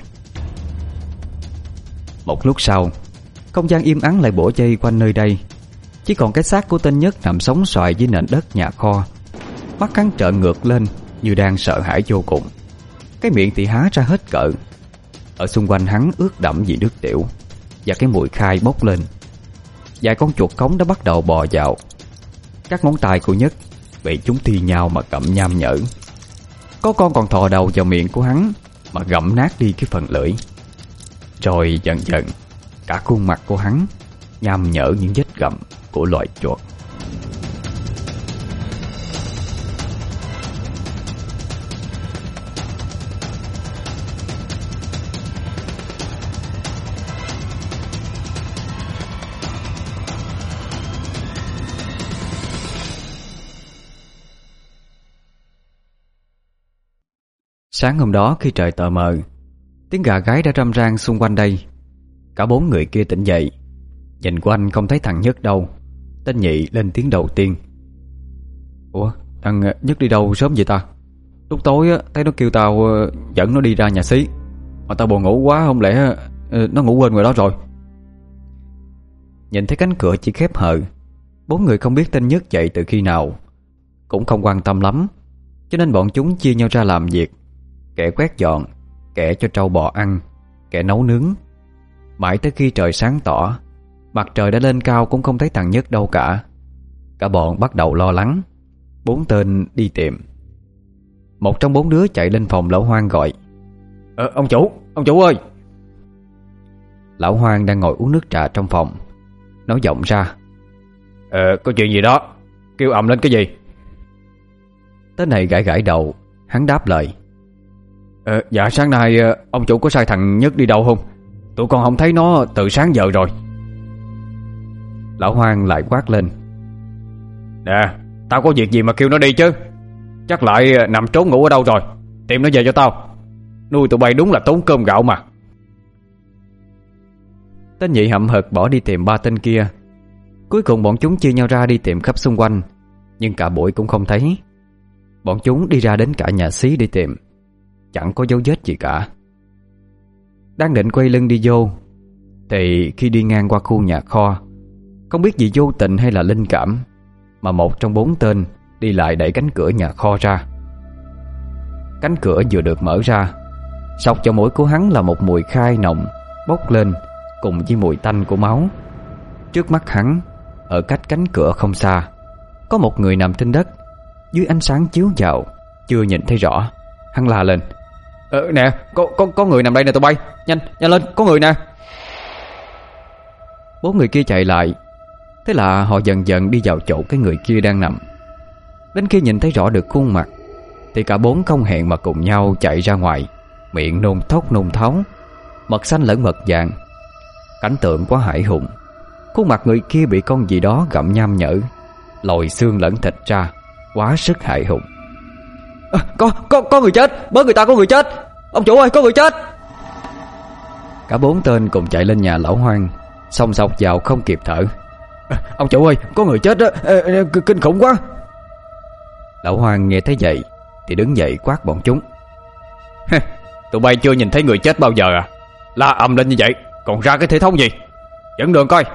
Một lúc sau, không gian im ắng lại bủa vây quanh nơi đây. Chỉ còn cái xác của tên Nhất nằm sóng xoài dưới nền đất nhà kho. Mắt hắn trợn ngược lên như đang sợ hãi vô cùng. Cái miệng thì há ra hết cỡ. Ở xung quanh hắn ướt đẫm vì nước tiểu, và cái mùi khai bốc lên. Vài con chuột cống đã bắt đầu bò vào. Các ngón tay của Nhất bị chúng thi nhau mà gặm nham nhở. Có con còn thò đầu vào miệng của hắn mà gặm nát đi cái phần lưỡi. Rồi dần dần cả khuôn mặt của hắn nham nhở những vết gặm của loài chuột. Sáng hôm đó khi trời tờ mờ, tiếng gà gáy đã râm ran xung quanh đây. Cả bốn người kia tỉnh dậy. Nhìn quanh không thấy thằng Nhất đâu. Tên Nhị lên tiếng đầu tiên. Ủa, thằng Nhất đi đâu sớm vậy ta? Lúc tối á, thấy nó kêu tao dẫn nó đi ra nhà xí, mà tao buồn ngủ quá, không lẽ nó ngủ quên ngoài đó rồi. Nhìn thấy cánh cửa chỉ khép hờ, bốn người không biết tên Nhất dậy từ khi nào, cũng không quan tâm lắm, cho nên bọn chúng chia nhau ra làm việc. Kẻ quét dọn, kẻ cho trâu bò ăn, kẻ nấu nướng. Mãi tới khi trời sáng tỏ, mặt trời đã lên cao cũng không thấy thằng Nhất đâu cả. Cả bọn bắt đầu lo lắng. Bốn tên đi tìm. Một trong bốn đứa chạy lên phòng lão Hoang gọi. Ờ, ông chủ, ông chủ ơi. Lão Hoang đang ngồi uống nước trà trong phòng, nói giọng ra. Ờ, có chuyện gì đó, kêu ầm lên cái gì? Tên này gãi gãi đầu. Hắn đáp lời. Ờ, dạ sáng nay ông chủ có sai thằng Nhất đi đâu không? Tụi con không thấy nó từ sáng giờ rồi. Lão Hoang lại quát lên. Nè, tao có việc gì mà kêu nó đi chứ? Chắc lại nằm trốn ngủ ở đâu rồi. Tìm nó về cho tao. Nuôi tụi bay đúng là tốn cơm gạo mà. Tên Nhị hậm hực bỏ đi tìm ba tên kia. Cuối cùng bọn chúng chia nhau ra đi tìm khắp xung quanh, nhưng cả buổi cũng không thấy. Bọn chúng đi ra đến cả nhà xí đi tìm, chẳng có dấu vết gì cả. Đang định quay lưng đi vô, thì khi đi ngang qua khu nhà kho, không biết vì vô tình hay là linh cảm, mà một trong bốn tên đi lại đẩy cánh cửa nhà kho ra. Cánh cửa vừa được mở ra, sộc vào mũi của hắn là một mùi khai nồng bốc lên cùng với mùi tanh của máu. Trước mắt hắn, ở cách cánh cửa không xa, có một người nằm trên đất. Dưới ánh sáng chiếu vào, chưa nhìn thấy rõ. Hắn la lên. Ờ nè, có, có, có người nằm đây nè tụi bay. Nhanh, nhanh lên, có người nè. Bốn người kia chạy lại. Thế là họ dần dần đi vào chỗ cái người kia đang nằm. Đến khi nhìn thấy rõ được khuôn mặt, thì cả bốn không hẹn mà cùng nhau chạy ra ngoài, miệng nôn thốc nôn tháo, mật xanh lẫn mật vàng. Cảnh tượng quá hãi hùng. Khuôn mặt người kia bị con gì đó gặm nham nhở, lòi xương lẫn thịt ra, quá sức hãi hùng. À, có, có, có người chết, bớ người ta có người chết. Ông chủ ơi, có người chết. Cả bốn tên cùng chạy lên nhà lão Hoang, xông xộc vào không kịp thở. À, ông chủ ơi, có người chết đó, à, à, kinh khủng quá. Lão Hoang nghe thấy vậy thì đứng dậy quát bọn chúng. Tụi bay chưa nhìn thấy người chết bao giờ à? La ầm lên như vậy, còn ra cái thể thống gì? Dẫn đường coi.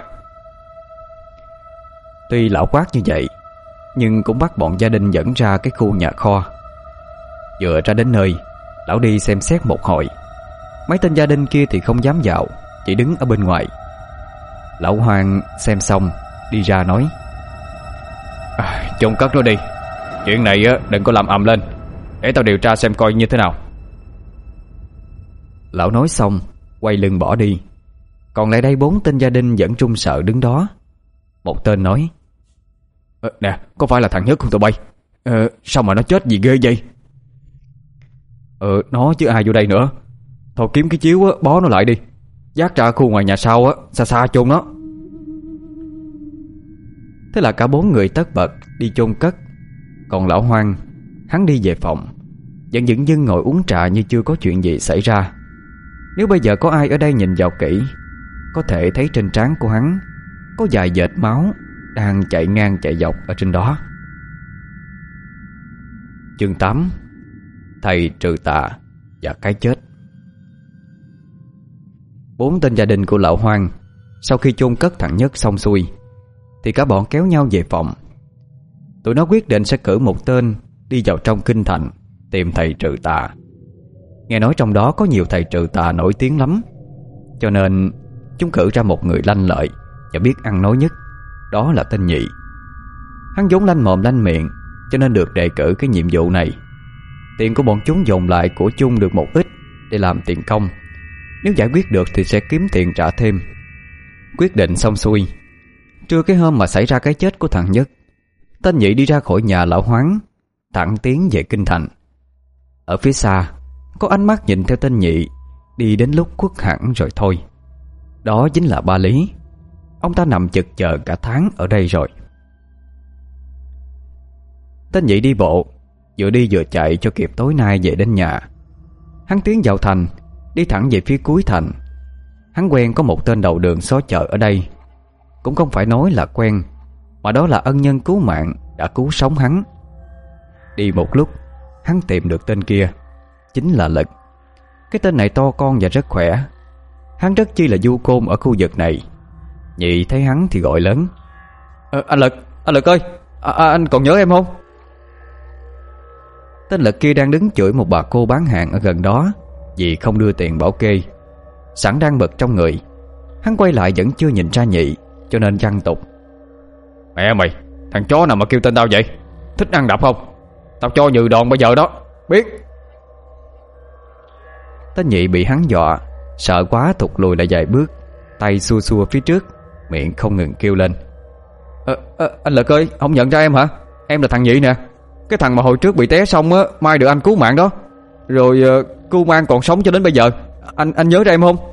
Tuy lão quát như vậy, nhưng cũng bắt bọn gia đình dẫn ra cái khu nhà kho. Vừa ra đến nơi, lão đi xem xét một hồi. Mấy tên gia đình kia thì không dám vào, chỉ đứng ở bên ngoài. Lão Hoang xem xong, đi ra nói. À, chôn cất nó đi. Chuyện này đừng có làm ầm lên, để tao điều tra xem coi như thế nào. Lão nói xong, quay lưng bỏ đi. Còn lại đây bốn tên gia đình vẫn run sợ đứng đó. Một tên nói. Ờ, nè, có phải là thằng Nhất không tụi bay? Ờ, sao mà nó chết gì ghê vậy? Ờ, nó chứ ai vô đây nữa. Thôi kiếm cái chiếu á, bó nó lại đi. Dắt ra khu ngoài nhà sau á, xa xa chôn nó. Thế là cả bốn người tất bật đi chôn cất. Còn lão Hoang, hắn đi về phòng, vẫn dửng dưng ngồi uống trà như chưa có chuyện gì xảy ra. Nếu bây giờ có ai ở đây nhìn vào kỹ, có thể thấy trên trán của hắn có vài vệt máu đang chạy ngang chạy dọc ở trên đó. Chương tám. Thầy trừ tà và cái chết. Bốn tên gia đình của lão Hoang sau khi chôn cất thằng Nhất xong xuôi, thì cả bọn kéo nhau về phòng. Tụi nó quyết định sẽ cử một tên đi vào trong kinh thành tìm thầy trừ tà. Nghe nói trong đó có nhiều thầy trừ tà nổi tiếng lắm, cho nên chúng cử ra một người lanh lợi và biết ăn nói nhất. Đó là tên Nhị. Hắn vốn lanh mồm lanh miệng, cho nên được đề cử cái nhiệm vụ này. Tiền của bọn chúng dồn lại của chung được một ít để làm tiền công. Nếu giải quyết được thì sẽ kiếm tiền trả thêm. Quyết định xong xuôi, Trưa cái hôm mà xảy ra cái chết của thằng Nhất, tên Nhị đi ra khỏi nhà lão Hoáng, thẳng tiến về kinh thành. Ở phía xa có ánh mắt nhìn theo tên Nhị đi đến lúc khuất hẳn rồi thôi. Đó chính là ba Lý. Ông ta nằm chực chờ cả tháng ở đây rồi. Tên Nhị đi bộ, vừa đi vừa chạy cho kịp tối nay về đến nhà. Hắn tiến vào thành, đi thẳng về phía cuối thành. Hắn quen có một tên đầu đường xó chợ ở đây. Cũng không phải nói là quen, mà đó là ân nhân cứu mạng đã cứu sống hắn. Đi một lúc, hắn tìm được tên kia, chính là Lực. Cái tên này to con và rất khỏe. Hắn rất chi là du côn ở khu vực này. Nhị thấy hắn thì gọi lớn: ờ, Anh Lực, anh Lực ơi, à, à, anh còn nhớ em không? Tên Lực kia đang đứng chửi một bà cô bán hàng ở gần đó vì không đưa tiền bảo kê. Sẵn đang bực trong người, hắn quay lại vẫn chưa nhìn ra Nhị, cho nên văng tục: Mẹ mày, thằng chó nào mà kêu tên tao vậy? Thích ăn đập không? Tao cho nhừ đòn bây giờ đó, biết? Tên Nhị bị hắn dọa, sợ quá thụt lùi lại vài bước, tay xua xua phía trước, miệng không ngừng kêu lên: ờ, ờ, Anh Lực ơi, không nhận ra em hả? Em là thằng Nhị nè, cái thằng mà hồi trước bị té xong á, mai được anh cứu mạng đó. Rồi uh, cứu mang còn sống cho đến bây giờ. Anh anh nhớ ra em không?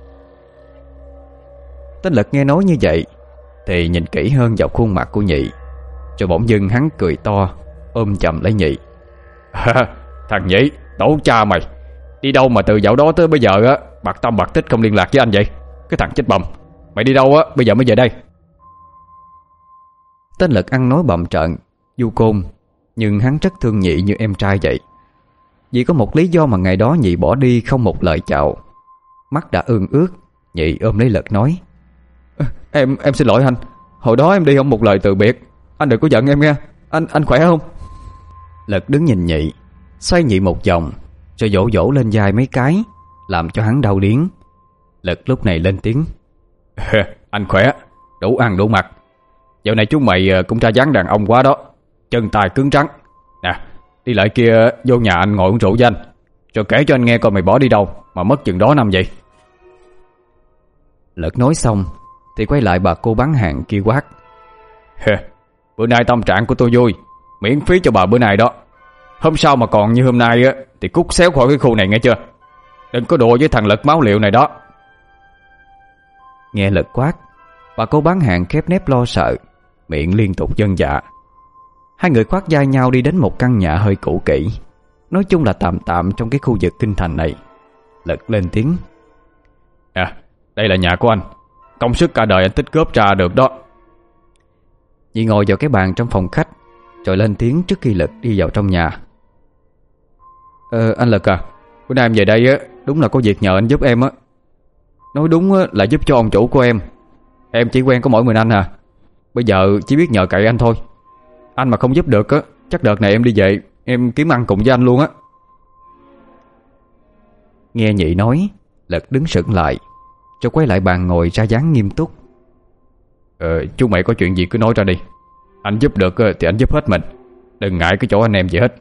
Tên Lực nghe nói như vậy thì nhìn kỹ hơn vào khuôn mặt của Nhị, rồi bỗng dưng hắn cười to, ôm chầm lấy Nhị: Thằng Nhị, tổ cha mày, đi đâu mà từ dạo đó tới bây giờ á bạc tâm bạc tích không liên lạc với anh vậy? Cái thằng chết bầm, mày đi đâu á bây giờ mới về đây? Tên Lực ăn nói bậm trợn, du côn, nhưng hắn rất thương Nhị như em trai vậy. Vì có một lý do mà ngày đó Nhị bỏ đi không một lời chào. Mắt đã ương ướt, Nhị ôm lấy Lực nói: Em em xin lỗi anh, hồi đó em đi không một lời từ biệt. Anh đừng có giận em nghe. Anh anh khỏe không? Lực đứng nhìn Nhị, xoay Nhị một vòng, rồi vỗ vỗ lên vai mấy cái, làm cho hắn đau điếng. Lực lúc này lên tiếng: Anh khỏe, đủ ăn đủ mặc. Dạo này chúng mày cũng ra dáng đàn ông quá đó, chân tay cứng trắng. Nè, đi lại kia vô nhà anh ngồi uống rượu với anh, rồi kể cho anh nghe coi mày bỏ đi đâu mà mất chừng đó năm vậy. Lực nói xong thì quay lại bà cô bán hàng kia quát: Bữa nay tâm trạng của tôi vui, miễn phí cho bà bữa nay đó. Hôm sau mà còn như hôm nay á thì cút xéo khỏi cái khu này nghe chưa? Đừng có đùa với thằng Lực máu liệu này đó. Nghe Lực quát, bà cô bán hàng khép nép lo sợ, miệng liên tục vâng dạ. Hai người khoác vai nhau đi đến một căn nhà hơi cũ kỹ, nói chung là tạm tạm trong cái khu vực kinh thành này. Lực lên tiếng: À, đây là nhà của anh, công sức cả đời anh tích góp ra được đó. Nhị ngồi vào cái bàn trong phòng khách, rồi lên tiếng trước khi Lực đi vào trong nhà: Ờ, anh Lực à, bữa nay em về đây á, đúng là có việc nhờ anh giúp em á. Nói đúng á, là giúp cho ông chủ của em. Em chỉ quen có mỗi mình anh à, bây giờ chỉ biết nhờ cậy anh thôi. Anh mà không giúp được á, chắc đợt này em đi về em kiếm ăn cùng với anh luôn á. Nghe Nhị nói, Lực đứng sững lại, rồi quay lại bàn ngồi ra dáng nghiêm túc: Ờ, chú mày có chuyện gì cứ nói ra đi. Anh giúp được thì anh giúp hết mình, đừng ngại cái chỗ anh em gì hết.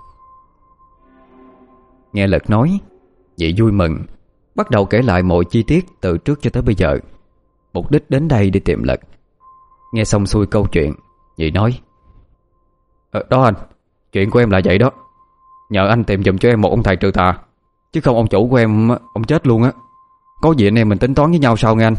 Nghe Lực nói, Nhị vui mừng, bắt đầu kể lại mọi chi tiết từ trước cho tới bây giờ, mục đích đến đây đi tìm Lực. Nghe xong xuôi câu chuyện, Nhị nói: Ờ, đó anh, chuyện của em là vậy đó. Nhờ anh tìm giùm cho em một ông thầy trừ tà, chứ không ông chủ của em, ông chết luôn á. Có gì anh em mình tính toán với nhau sau nghe anh.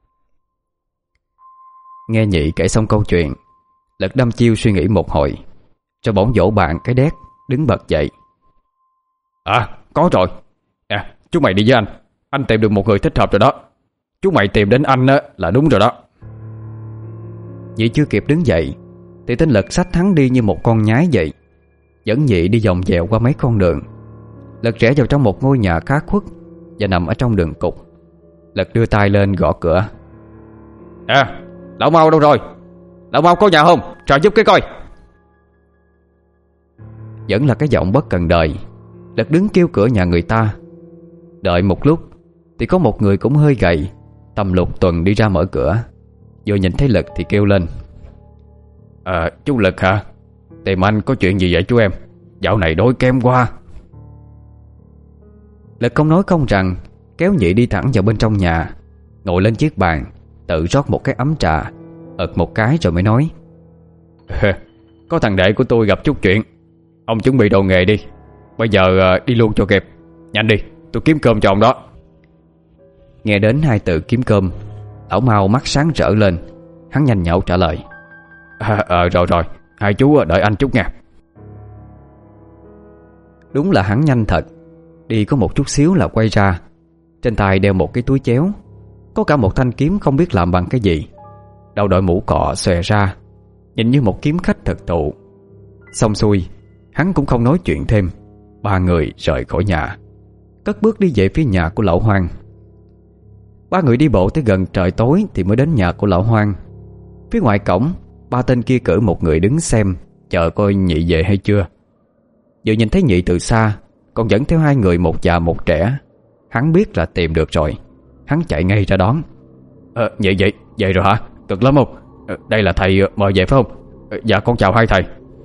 Nghe Nhị kể xong câu chuyện, Lực đăm chiêu suy nghĩ một hồi, rồi bỗng vỗ bàn cái đét, đứng bật dậy: À, có rồi. Nè, chú mày đi với anh. Anh tìm được một người thích hợp rồi đó. Chú mày tìm đến anh á là đúng rồi đó. Nhị chưa kịp đứng dậy thì tên Lực xách hắn đi như một con nhái vậy, dẫn Nhị đi vòng vèo qua mấy con đường. Lực rẽ vào trong một ngôi nhà khá khuất và nằm ở trong đường cục. Lực đưa tay lên gõ cửa: À, lão Mau đâu rồi? Lão Mau có nhà không? Trợ giúp cái coi. Vẫn là cái giọng bất cần đời. Lực đứng kêu cửa nhà người ta. Đợi một lúc thì có một người cũng hơi gầy, tầm lục tuần đi ra mở cửa. Vừa nhìn thấy Lực thì kêu lên: À, chú Lực hả? Tìm anh có chuyện gì vậy chú em? Dạo này đói kém quá. Lực không nói không rằng, kéo Nhị đi thẳng vào bên trong nhà, ngồi lên chiếc bàn, tự rót một cái ấm trà, ực một cái rồi mới nói: Có thằng đệ của tôi gặp chút chuyện, ông chuẩn bị đồ nghề đi. Bây giờ đi luôn cho kịp. Nhanh đi, tôi kiếm cơm cho ông đó. Nghe đến hai từ kiếm cơm, lão Mau mắt sáng rỡ lên. Hắn nhanh nhậu trả lời: à, à, Rồi rồi, hai chú đợi anh chút nha. Đúng là hắn nhanh thật. Đi có một chút xíu là quay ra. Trên tay đeo một cái túi chéo, có cả một thanh kiếm không biết làm bằng cái gì. Đầu đội mũ cọ xòe ra, nhìn như một kiếm khách thực thụ. Xong xuôi, hắn cũng không nói chuyện thêm. Ba người rời khỏi nhà, cất bước đi về phía nhà của lão Hoang. Ba người đi bộ tới gần trời tối thì mới đến nhà của lão Hoang. Phía ngoài cổng, ba tên kia cử một người đứng xem, chờ coi nhị về hay chưa. Vừa nhìn thấy nhị từ xa, còn dẫn theo hai người, một già một trẻ, hắn biết là tìm được rồi. Hắn chạy ngay ra đón. Ờ, vậy vậy, vậy rồi hả? Cực lắm không? Ờ, đây là thầy mời về phải không? Ờ, dạ con chào hai thầy.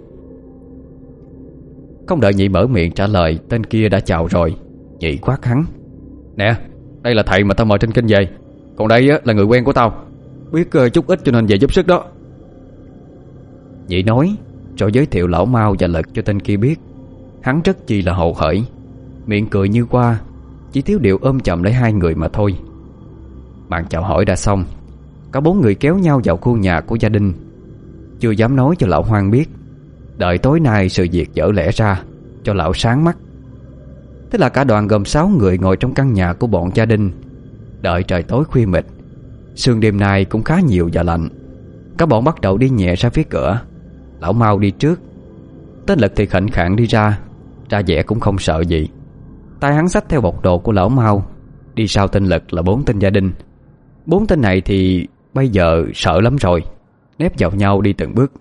Không đợi nhị mở miệng trả lời, tên kia đã chào rồi. Nhị quát hắn: Nè, đây là thầy mà tao mời trên kinh về. Còn đây là người quen của tao, biết chút ít cho nên về giúp sức đó. Nhị nói rồi giới thiệu lão Mau và Lực cho tên kia biết. Hắn rất chi là hồ hởi, miệng cười như qua, chỉ thiếu điều ôm chầm lấy hai người mà thôi. Màn chào hỏi đã xong, cả bốn người kéo nhau vào khu nhà của gia đình. Chưa dám nói cho lão Hoang biết, đợi tối nay sự việc dở lẽ ra, cho lão sáng mắt. Thế là cả đoàn gồm sáu người ngồi trong căn nhà của bọn gia đình, đợi trời tối khuya mịt. Sương đêm nay cũng khá nhiều và lạnh. Các bọn bắt đầu đi nhẹ ra phía cửa. Lão Mau đi trước, tên Lực thì khệnh khạng đi ra, ra vẻ cũng không sợ gì. Tay hắn xách theo bọc đồ của lão Mau. Đi sau tên Lực là bốn tên gia đình. Bốn tên này thì bây giờ sợ lắm rồi, nép vào nhau đi từng bước.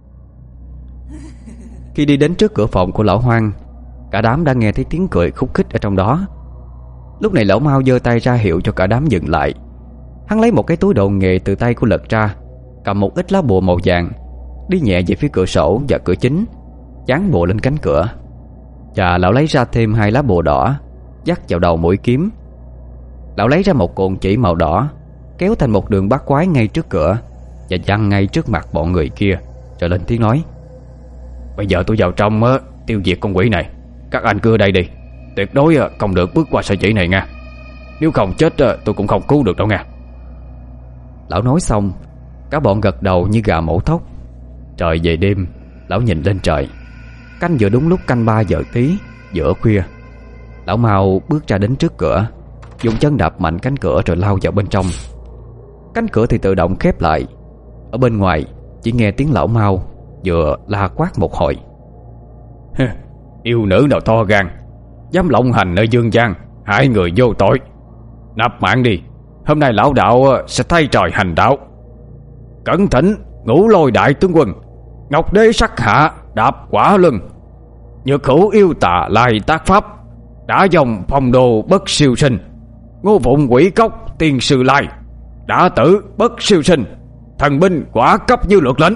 Khi đi đến trước cửa phòng của lão Hoang, cả đám đã nghe thấy tiếng cười khúc khích ở trong đó. Lúc này lão Mau giơ tay ra hiệu cho cả đám dừng lại. Hắn lấy một cái túi đồ nghề từ tay của Lực ra, cầm một ít lá bùa màu vàng, đi nhẹ về phía cửa sổ và cửa chính, dán bùa lên cánh cửa. Và lão lấy ra thêm hai lá bùa đỏ, dắt vào đầu mũi kiếm. Lão lấy ra một cuộn chỉ màu đỏ, kéo thành một đường bát quái ngay trước cửa và giăng ngay trước mặt bọn người kia, rồi lên tiếng nói: Bây giờ tôi vào trong á, tiêu diệt con quỷ này. Các anh cứ ở đây đi, tuyệt đối không được bước qua sợi chỉ này nha. Nếu không chết tôi cũng không cứu được đâu nha. Lão nói xong, cả bọn gật đầu như gà mổ thóc. Trời về đêm, lão nhìn lên trời. Canh vừa đúng lúc canh ba giờ tí, giữa khuya. Lão Mau bước ra đến trước cửa, dùng chân đạp mạnh cánh cửa rồi lao vào bên trong. Cánh cửa thì tự động khép lại. Ở bên ngoài chỉ nghe tiếng lão Mau vừa la quát một hồi: Yêu nữ nào to gan, dám lộng hành nơi dương gian, hại người vô tội. Nạp mạng đi, hôm nay lão đạo sẽ thay trời hành đạo. Cẩn thỉnh Ngũ Lôi đại tướng quân, Ngọc đế sắc hạ đạp quả luân. Nhược hữu yêu tà lai tác pháp, đã dòng phong đồ bất siêu sinh. Ngô Phụng quỷ cốc tiên sư lai, đã tử bất siêu sinh. Thần binh quả cấp như luật lệnh.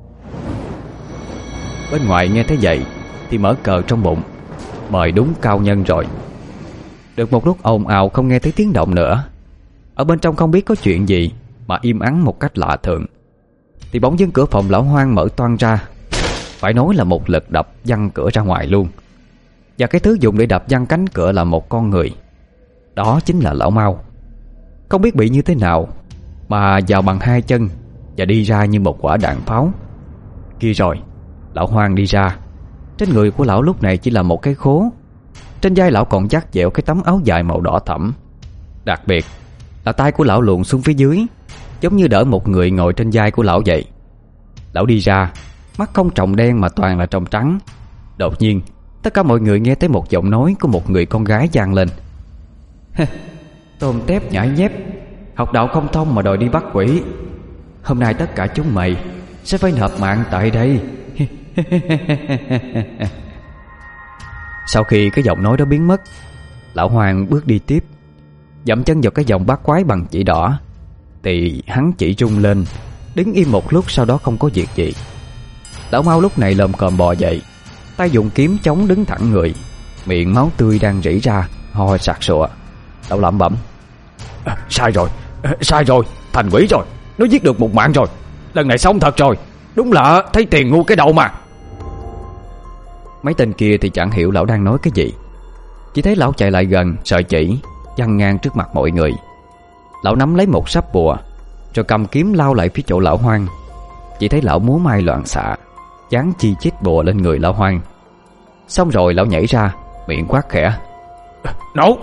Bên ngoài nghe thấy vậy thì mở cờ trong bụng, mời đúng cao nhân rồi. Được một lúc ồn ào không nghe thấy tiếng động nữa. Ở bên trong không biết có chuyện gì mà im ắng một cách lạ thường. Thì bỗng dưng cửa phòng lão Hoang mở toang ra. Phải nói là một lực đập văng cửa ra ngoài luôn. Và cái thứ dùng để đập văng cánh cửa là một con người. Đó chính là lão Mau. Không biết bị như thế nào mà vào bằng hai chân và đi ra như một quả đạn pháo. Kia rồi, lão Hoang đi ra. Trên người của lão lúc này chỉ là một cái khố. Trên vai lão còn dắt dẹo cái tấm áo dài màu đỏ thẫm. Đặc biệt là tay của lão luồn xuống phía dưới, giống như đỡ một người ngồi trên vai của lão vậy. Lão đi ra, mắt không tròng đen mà toàn là tròng trắng. Đột nhiên, tất cả mọi người nghe thấy một giọng nói của một người con gái vang lên: Tôm tép nhãi nhép, học đạo không thông mà đòi đi bắt quỷ. Hôm nay tất cả chúng mày sẽ phải nộp mạng tại đây. Sau khi cái giọng nói đó biến mất, lão Hoang bước đi tiếp, dậm chân vào cái vòng bát quái bằng chỉ đỏ. Thì hắn chỉ rung lên, đứng im một lúc, sau đó không có việc gì. Lão Mau lúc này lồm cồm bò dậy, tay dùng kiếm chống đứng thẳng người, miệng máu tươi đang rỉ ra, ho sặc sụa. Lão lẩm bẩm: à, Sai rồi, à, sai rồi, thành quỷ rồi, nó giết được một mạng rồi. lần này xong thật rồi. Đúng là thấy tiền ngu cái đầu mà. Mấy tên kia thì chẳng hiểu lão đang nói cái gì. Chỉ thấy lão chạy lại gần, sợi chỉ giăng ngang trước mặt mọi người. Lão nắm lấy một sắp bùa, rồi cầm kiếm lao lại phía chỗ lão Hoang. Chỉ thấy lão múa may loạn xạ, dán chi chít bùa lên người lão Hoang. Xong rồi lão nhảy ra, miệng quát khẽ: Nổ!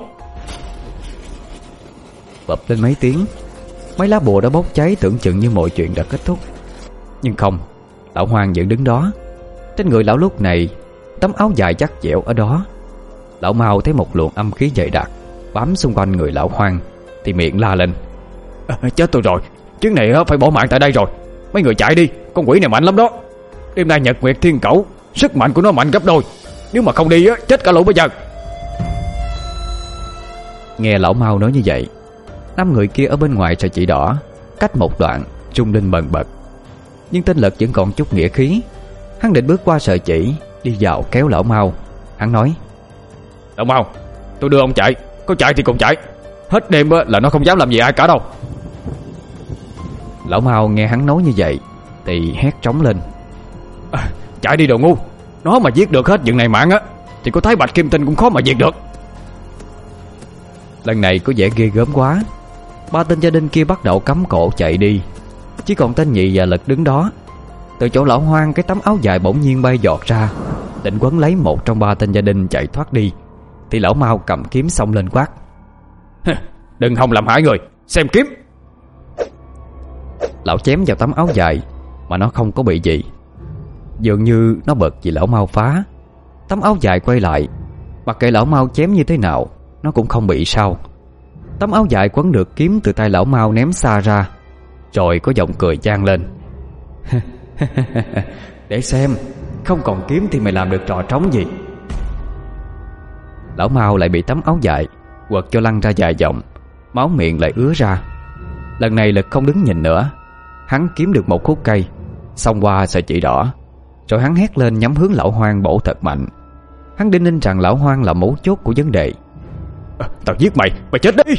Bập lên mấy tiếng, mấy lá bùa đã bốc cháy, tưởng chừng như mọi chuyện đã kết thúc. Nhưng không, lão Hoang vẫn đứng đó. Trên người lão lúc này tấm áo dài chắc dẻo ở đó. Lão Mao thấy một luồng âm khí dày đặc bám xung quanh người lão Hoang thì miệng la lên: à, Chết tôi rồi, chuyến này phải bỏ mạng tại đây rồi. Mấy người chạy đi, con quỷ này mạnh lắm đó. Đêm nay Nhật Nguyệt Thiên Cẩu, sức mạnh của nó mạnh gấp đôi. Nếu mà không đi á, chết cả lũ bây giờ. Nghe lão Mao nói như vậy, năm người kia ở bên ngoài sợi chỉ đỏ cách một đoạn rung lên bần bật. Nhưng tên Lực vẫn còn chút nghĩa khí. Hắn định bước qua sợi chỉ, đi vào kéo lão Mao. Hắn nói: Lão Mao, tôi đưa ông chạy. Có chạy thì cùng chạy. Hết đêm là nó không dám làm gì ai cả đâu. Lão Mao nghe hắn nói như vậy thì hét trống lên: à, Chạy đi đồ ngu. Nó mà giết được hết những này mạng á thì có Thái Bạch Kim Tinh cũng khó mà diệt được. Lần này có vẻ ghê gớm quá. Ba tên gia đình kia bắt đầu cắm cổ chạy đi. Chỉ còn tên Nhị và Lực đứng đó. Từ chỗ lão Hoang, cái tấm áo dài bỗng nhiên bay giọt ra, định quấn lấy một trong ba tên gia đình chạy thoát đi. Thì lão Mao cầm kiếm xông lên quát: Đừng hòng làm hại người, xem kiếm. Lão chém vào tấm áo dài mà nó không có bị gì. Dường như nó bực vì lão Mao phá. Tấm áo dài quay lại, mặc kệ lão Mao chém như thế nào, nó cũng không bị sao. Tấm áo dài quấn được kiếm từ tay lão Mao ném xa ra. Rồi có giọng cười vang lên: Để xem, không còn kiếm thì mày làm được trò trống gì. Lão Mao lại bị tấm áo dài quật cho lăn ra dài vòng, máu miệng lại ứa ra. Lần này Lực không đứng nhìn nữa. Hắn kiếm được một khúc cây, xông qua sợi chỉ đỏ, rồi hắn hét lên nhắm hướng lão Hoang bổ thật mạnh. Hắn đinh ninh rằng lão Hoang là mấu chốt của vấn đề. à, Tao giết mày, mày chết đi.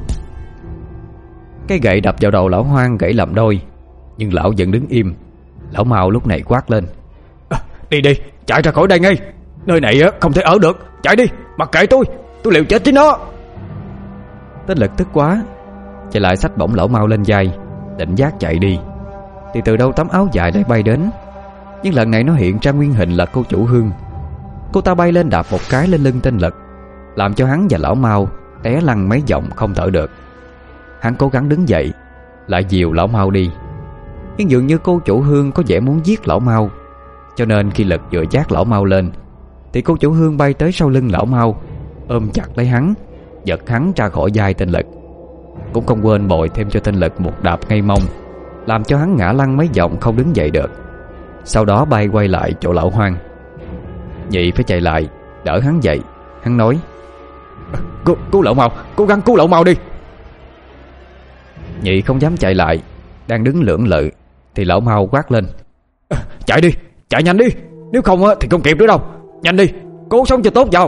Cái gậy đập vào đầu lão Hoang gãy làm đôi, nhưng lão vẫn đứng im. Lão Mao lúc này quát lên: à, Đi đi, chạy ra khỏi đây ngay. Nơi này không thể ở được. Chạy đi, mặc kệ tôi, tôi liều chết với nó. Tên Lực tức quá, chạy lại xách bổng lão Mao lên vai, định dắt chạy đi. Thì từ đâu tấm áo dài lại bay đến. Nhưng lần này nó hiện ra nguyên hình là cô chủ Hương. Cô ta bay lên đạp một cái lên lưng tên Lực, làm cho hắn và lão Mao té lăn mấy vòng không thở được. Hắn cố gắng đứng dậy, lại dìu lão Mao đi. Nhưng dường như cô chủ Hương có vẻ muốn giết lão Mao, cho nên khi Lực vừa dắt lão Mao lên thì cô chủ Hương bay tới sau lưng lão Mao, ôm chặt lấy hắn, giật hắn ra khỏi vai tên Lực. Cũng không quên bồi thêm cho tên Lực một đạp ngay mông, làm cho hắn ngã lăn mấy vòng không đứng dậy được. Sau đó bay quay lại chỗ lão Hoang. Nhị phải chạy lại đỡ hắn dậy. Hắn nói: Cứu, cứu lão Mao, cố gắng cứu lão Mao đi. Nhị không dám chạy lại, đang đứng lưỡng lự thì lão Mao quát lên: à, Chạy đi, chạy nhanh đi. Nếu không thì không kịp nữa đâu. Nhanh đi, cố sống cho tốt vào.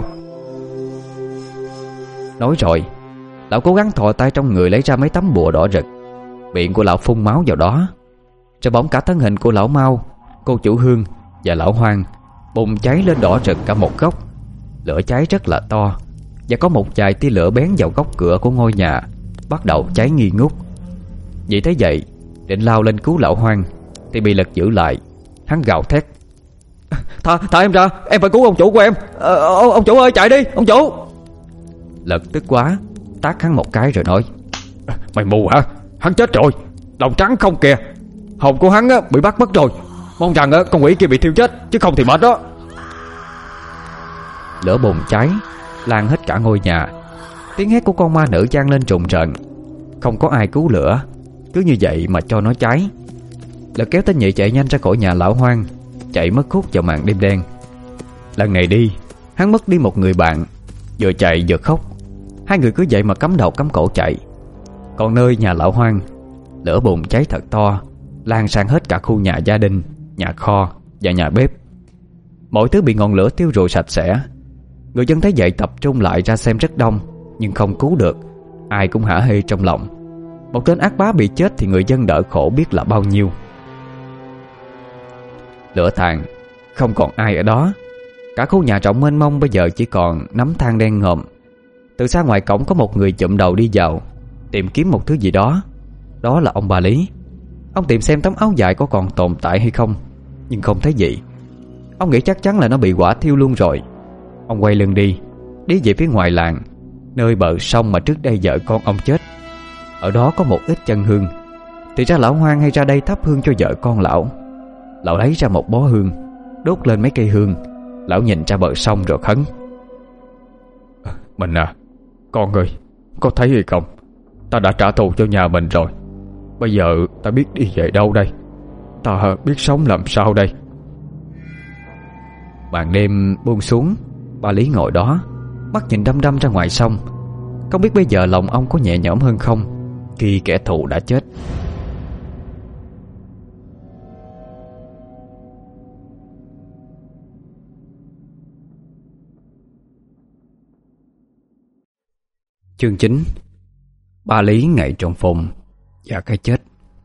Nói rồi, lão cố gắng thò tay trong người lấy ra mấy tấm bùa đỏ rực. Miệng của lão phun máu vào đó. Rồi bỗng cả thân hình của lão Mao, cô chủ Hương và lão Hoang bùng cháy lên đỏ rực cả một góc. Lửa cháy rất là to, và có một vài tia lửa bén vào góc cửa của ngôi nhà, bắt đầu cháy nghi ngút. Vậy thấy vậy, định lao lên cứu lão Hoang thì bị Lực giữ lại. Hắn gào thét: Thả, thả em ra, em phải cứu ông chủ của em. ờ, ông, ông chủ ơi, chạy đi, ông chủ. Lực tức quá, tát hắn một cái rồi nói: Mày mù hả? Hắn chết rồi, lòng trắng không kìa. Hồn của hắn bị bắt mất rồi. Mong rằng con quỷ kia bị thiêu chết, chứ không thì mệt đó. Lửa bùng cháy lan hết cả ngôi nhà. Tiếng hét của con ma nữ vang lên trùng trợn. Không có ai cứu lửa, cứ như vậy mà cho nó cháy. Lực kéo tên Nhị chạy nhanh ra khỏi nhà lão Hoang, chạy mất hút vào màn đêm đen. Lần này đi, hắn mất đi một người bạn, vừa chạy vừa khóc. Hai người cứ vậy mà cắm đầu cắm cổ chạy. Còn nơi nhà lão Hoang, lửa bùng cháy thật to, lan sang hết cả khu nhà gia đình, nhà kho và nhà bếp. Mọi thứ bị ngọn lửa thiêu rụi sạch sẽ. Người dân thấy vậy tập trung lại ra xem rất đông, nhưng không cứu được. Ai cũng hả hê trong lòng. Một tên ác bá bị chết thì người dân đỡ khổ biết là bao nhiêu. Lửa tàn, không còn ai ở đó. Cả khu nhà rộng mênh mông bây giờ chỉ còn nắm than đen ngòm. Từ xa ngoài cổng có một người chụm đầu đi vào, tìm kiếm một thứ gì đó. Đó là ông Ba Lý. Ông tìm xem tấm áo dài có còn tồn tại hay không, nhưng không thấy gì. Ông nghĩ chắc chắn là nó bị hỏa thiêu luôn rồi. Ông quay lưng đi, đi về phía ngoài làng, nơi bờ sông mà trước đây vợ con ông chết. Ở đó có một ít chân hương. Thì ra lão Hoang hay ra đây thắp hương cho vợ con lão. Lão lấy ra một bó hương, đốt lên mấy cây hương. Lão nhìn ra bờ sông rồi khấn: Mình à, con ơi, có thấy hay không? Ta đã trả thù cho nhà mình rồi. Bây giờ ta biết đi về đâu đây? Ta biết sống làm sao đây? Màn đêm buông xuống. Ba Lý ngồi đó, mắt nhìn đăm đăm ra ngoài sông. Không biết bây giờ lòng ông có nhẹ nhõm hơn không khi kẻ thù đã chết. Chương chín. Ba Lý ngày trùng phùng và cái chết.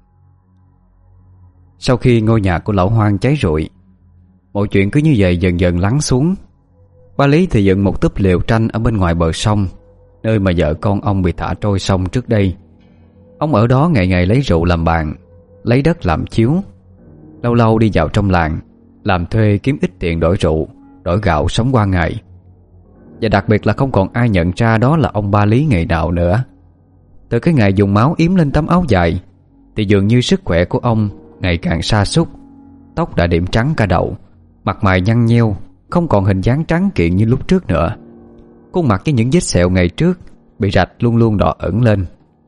Sau khi ngôi nhà của lão Hoang cháy rụi, mọi chuyện cứ như vậy dần dần lắng xuống. Ba Lý thì dựng một túp lều tranh ở bên ngoài bờ sông, nơi mà vợ con ông bị thả trôi sông trước đây. Ông ở đó ngày ngày lấy rượu làm bàn, lấy đất làm chiếu. Lâu lâu đi vào trong làng, làm thuê kiếm ít tiền đổi rượu, đổi gạo sống qua ngày. Và đặc biệt là không còn ai nhận ra đó là ông Ba Lý ngày nào nữa. Từ cái ngày dùng máu yếm lên tấm áo dài thì dường như sức khỏe của ông ngày càng sa sút. Tóc đã điểm trắng cả đầu, mặt mày nhăn nheo, không còn hình dáng trắng kiện như lúc trước nữa. Khuôn mặt với những vết sẹo ngày trước bị rạch luôn luôn đỏ ửng lên.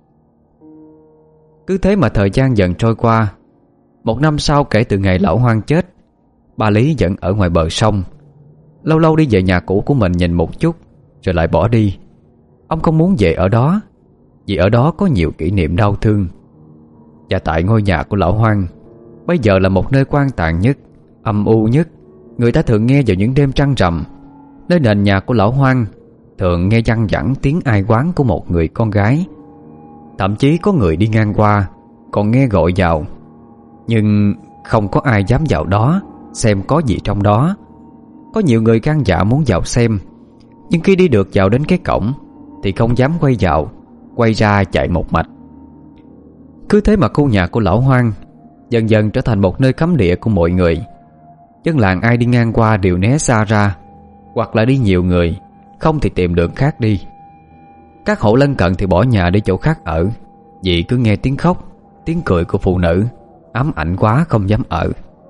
Cứ thế mà thời gian dần trôi qua. Một năm sau kể từ ngày lão Hoang chết, Ba Lý vẫn ở ngoài bờ sông. Lâu lâu đi về nhà cũ của mình nhìn một chút rồi lại bỏ đi. Ông không muốn về ở đó, vì ở đó có nhiều kỷ niệm đau thương. Và tại ngôi nhà của lão Hoang bây giờ là một nơi quan tàn nhất, âm u nhất. Người ta thường nghe vào những đêm trăng rằm. Nơi nền nhà của lão Hoang thường nghe văng vẳng tiếng ai oán của một người con gái. Thậm chí có người đi ngang qua còn nghe gọi vào, nhưng không có ai dám vào đó xem có gì trong đó. Có nhiều người gan dạ muốn vào xem, nhưng khi đi được vào đến cái cổng thì không dám quay vào, quay ra chạy một mạch. Cứ thế mà khu nhà của lão Hoang dần dần trở thành một nơi cấm địa của mọi người. Dân làng ai đi ngang qua đều né xa ra, hoặc là đi nhiều người, không thì tìm đường khác đi. Các hộ lân cận thì bỏ nhà đi chỗ khác ở, vì cứ nghe tiếng khóc, tiếng cười của phụ nữ, ám ảnh quá không dám ở.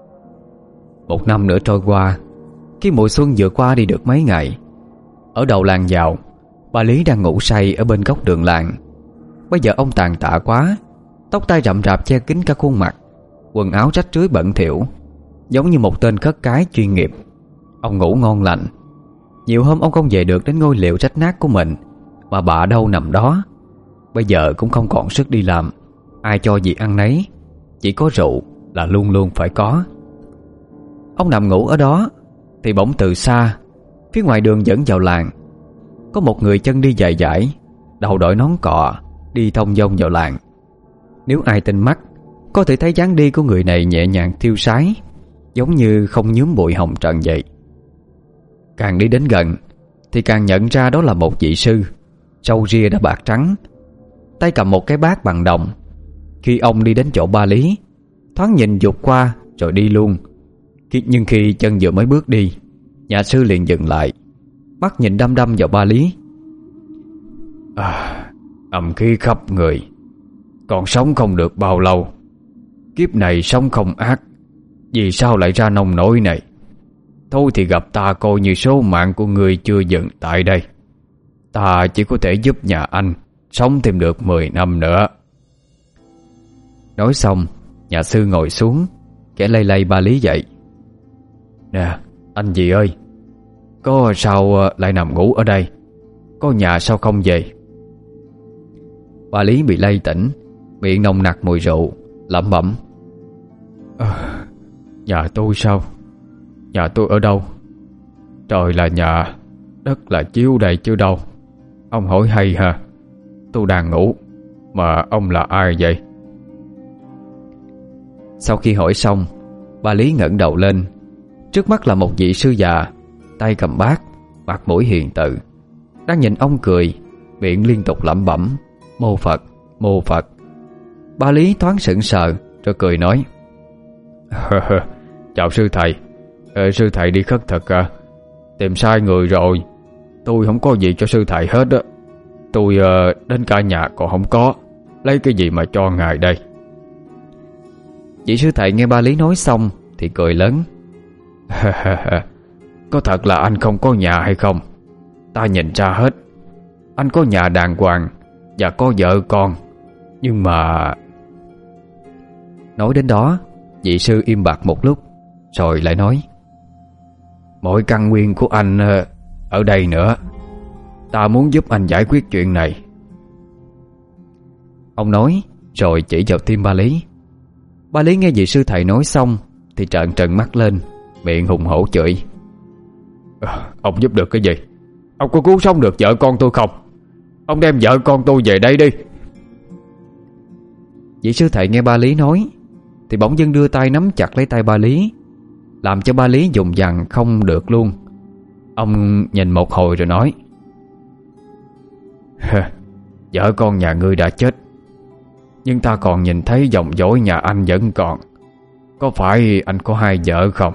Một năm nữa trôi qua. Khi mùa xuân vừa qua đi được mấy ngày, ở đầu làng vào, Ba Lý đang ngủ say ở bên góc đường làng. Bây giờ ông tàn tạ quá, tóc tai rậm rạp che kín cả khuôn mặt, quần áo rách rưới bẩn thỉu, giống như một tên khất cái chuyên nghiệp. Ông ngủ ngon lành. Nhiều hôm ông không về được đến ngôi liệu rách nát của mình, mà bà đâu nằm đó. Bây giờ cũng không còn sức đi làm, ai cho gì ăn nấy, chỉ có rượu là luôn luôn phải có. Ông nằm ngủ ở đó thì bỗng từ xa, phía ngoài đường dẫn vào làng, có một người chân đi dài dải, đầu đội nón cọ, đi thong dong vào làng. Nếu ai tinh mắt, có thể thấy dáng đi của người này nhẹ nhàng tiêu sái, giống như không nhuốm bụi hồng trần vậy. Càng đi đến gần thì càng nhận ra đó là một vị sư, râu ria đã bạc trắng, tay cầm một cái bát bằng đồng. Khi ông đi đến chỗ Ba Lý, thoáng nhìn vụt qua rồi đi luôn. Nhưng khi chân vừa mới bước đi, nhà sư liền dừng lại, mắt nhìn đăm đăm vào Ba Lý. À, âm khí khắp người, còn sống không được bao lâu. Kiếp này sống không ác, vì sao lại ra nông nỗi này? Thôi thì gặp ta coi như số mạng của người chưa dừng tại đây. Ta chỉ có thể giúp nhà anh sống thêm được mười năm nữa. Nói xong, nhà sư ngồi xuống, kẻ lay lay Ba Lý dậy. Nè, anh gì ơi, có sao lại nằm ngủ ở đây? Có nhà sao không về? Ba Lý bị lay tỉnh, miệng nồng nặc mùi rượu, lẩm bẩm. À, nhà tôi sao? Nhà tôi ở đâu? Trời là nhà, đất là chiếu đây chứ đâu. Ông hỏi hay hả? Tôi đang ngủ, mà ông là ai vậy? Sau khi hỏi xong, Bà Lý ngẩng đầu lên. Trước mắt là một vị sư già, tay cầm bát, mặt mũi hiền từ, đang nhìn ông cười, miệng liên tục lẩm bẩm: "Mô Phật, mô Phật." Bà Lý thoáng sững sờ rồi cười nói: "Chào sư thầy. ờ, Sư thầy đi khất thực à? Tìm sai người rồi. Tôi không có gì cho sư thầy hết á. Tôi uh, đến cả nhà còn không có, lấy cái gì mà cho ngài đây?" Vị sư thầy nghe bà Lý nói xong thì cười lớn: "Có thật là anh không có nhà hay không? Ta nhìn ra hết. Anh có nhà đàng hoàng và có vợ con. Nhưng mà..." Nói đến đó, vị sư im bặt một lúc rồi lại nói: "Mọi căn nguyên của anh ở đây nữa. Ta muốn giúp anh giải quyết chuyện này." Ông nói rồi chỉ vào tim ba Lý. Ba Lý nghe vị sư thầy nói xong thì trợn trừng mắt lên, miệng hùng hổ chửi: à, "Ông giúp được cái gì? Ông có cứu sống được vợ con tôi không? Ông đem vợ con tôi về đây đi." Vị sư thầy nghe ba Lý nói thì bỗng dưng đưa tay nắm chặt lấy tay ba Lý, làm cho ba Lý dùng dằn không được luôn. Ông nhìn một hồi rồi nói: "Vợ con nhà ngươi đã chết, nhưng ta còn nhìn thấy dòng dõi nhà anh vẫn còn. Có phải anh có hai vợ không?"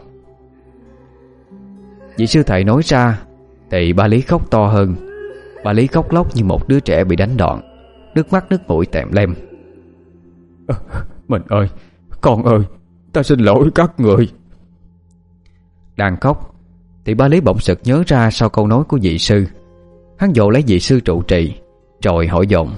Vị sư thầy nói ra thì ba Lý khóc to hơn. Ba Lý khóc lóc như một đứa trẻ bị đánh đòn, nước mắt nước mũi tèm lem. à, "Mình ơi, con ơi, ta xin lỗi các người." Đang khóc thì ba Lý bỗng sực nhớ ra sau câu nói của vị sư. Hắn vội lấy vị sư trụ trì rồi hỏi dồn: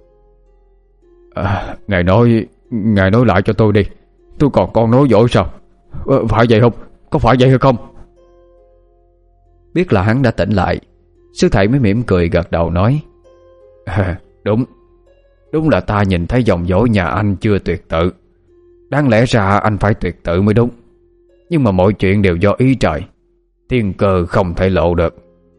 à, "Ngài nói Ngài nói lại cho tôi đi. Tôi còn con nói dối sao? à, Phải vậy không? Có phải vậy hay không?" Biết là hắn đã tỉnh lại, sư thầy mới mỉm cười gật đầu nói: à, Đúng Đúng là ta nhìn thấy dòng dõi nhà anh chưa tuyệt tự. Đáng lẽ ra anh phải tuyệt tự mới đúng. Nhưng mà mọi chuyện đều do ý trời, thiên cơ không thể lộ được.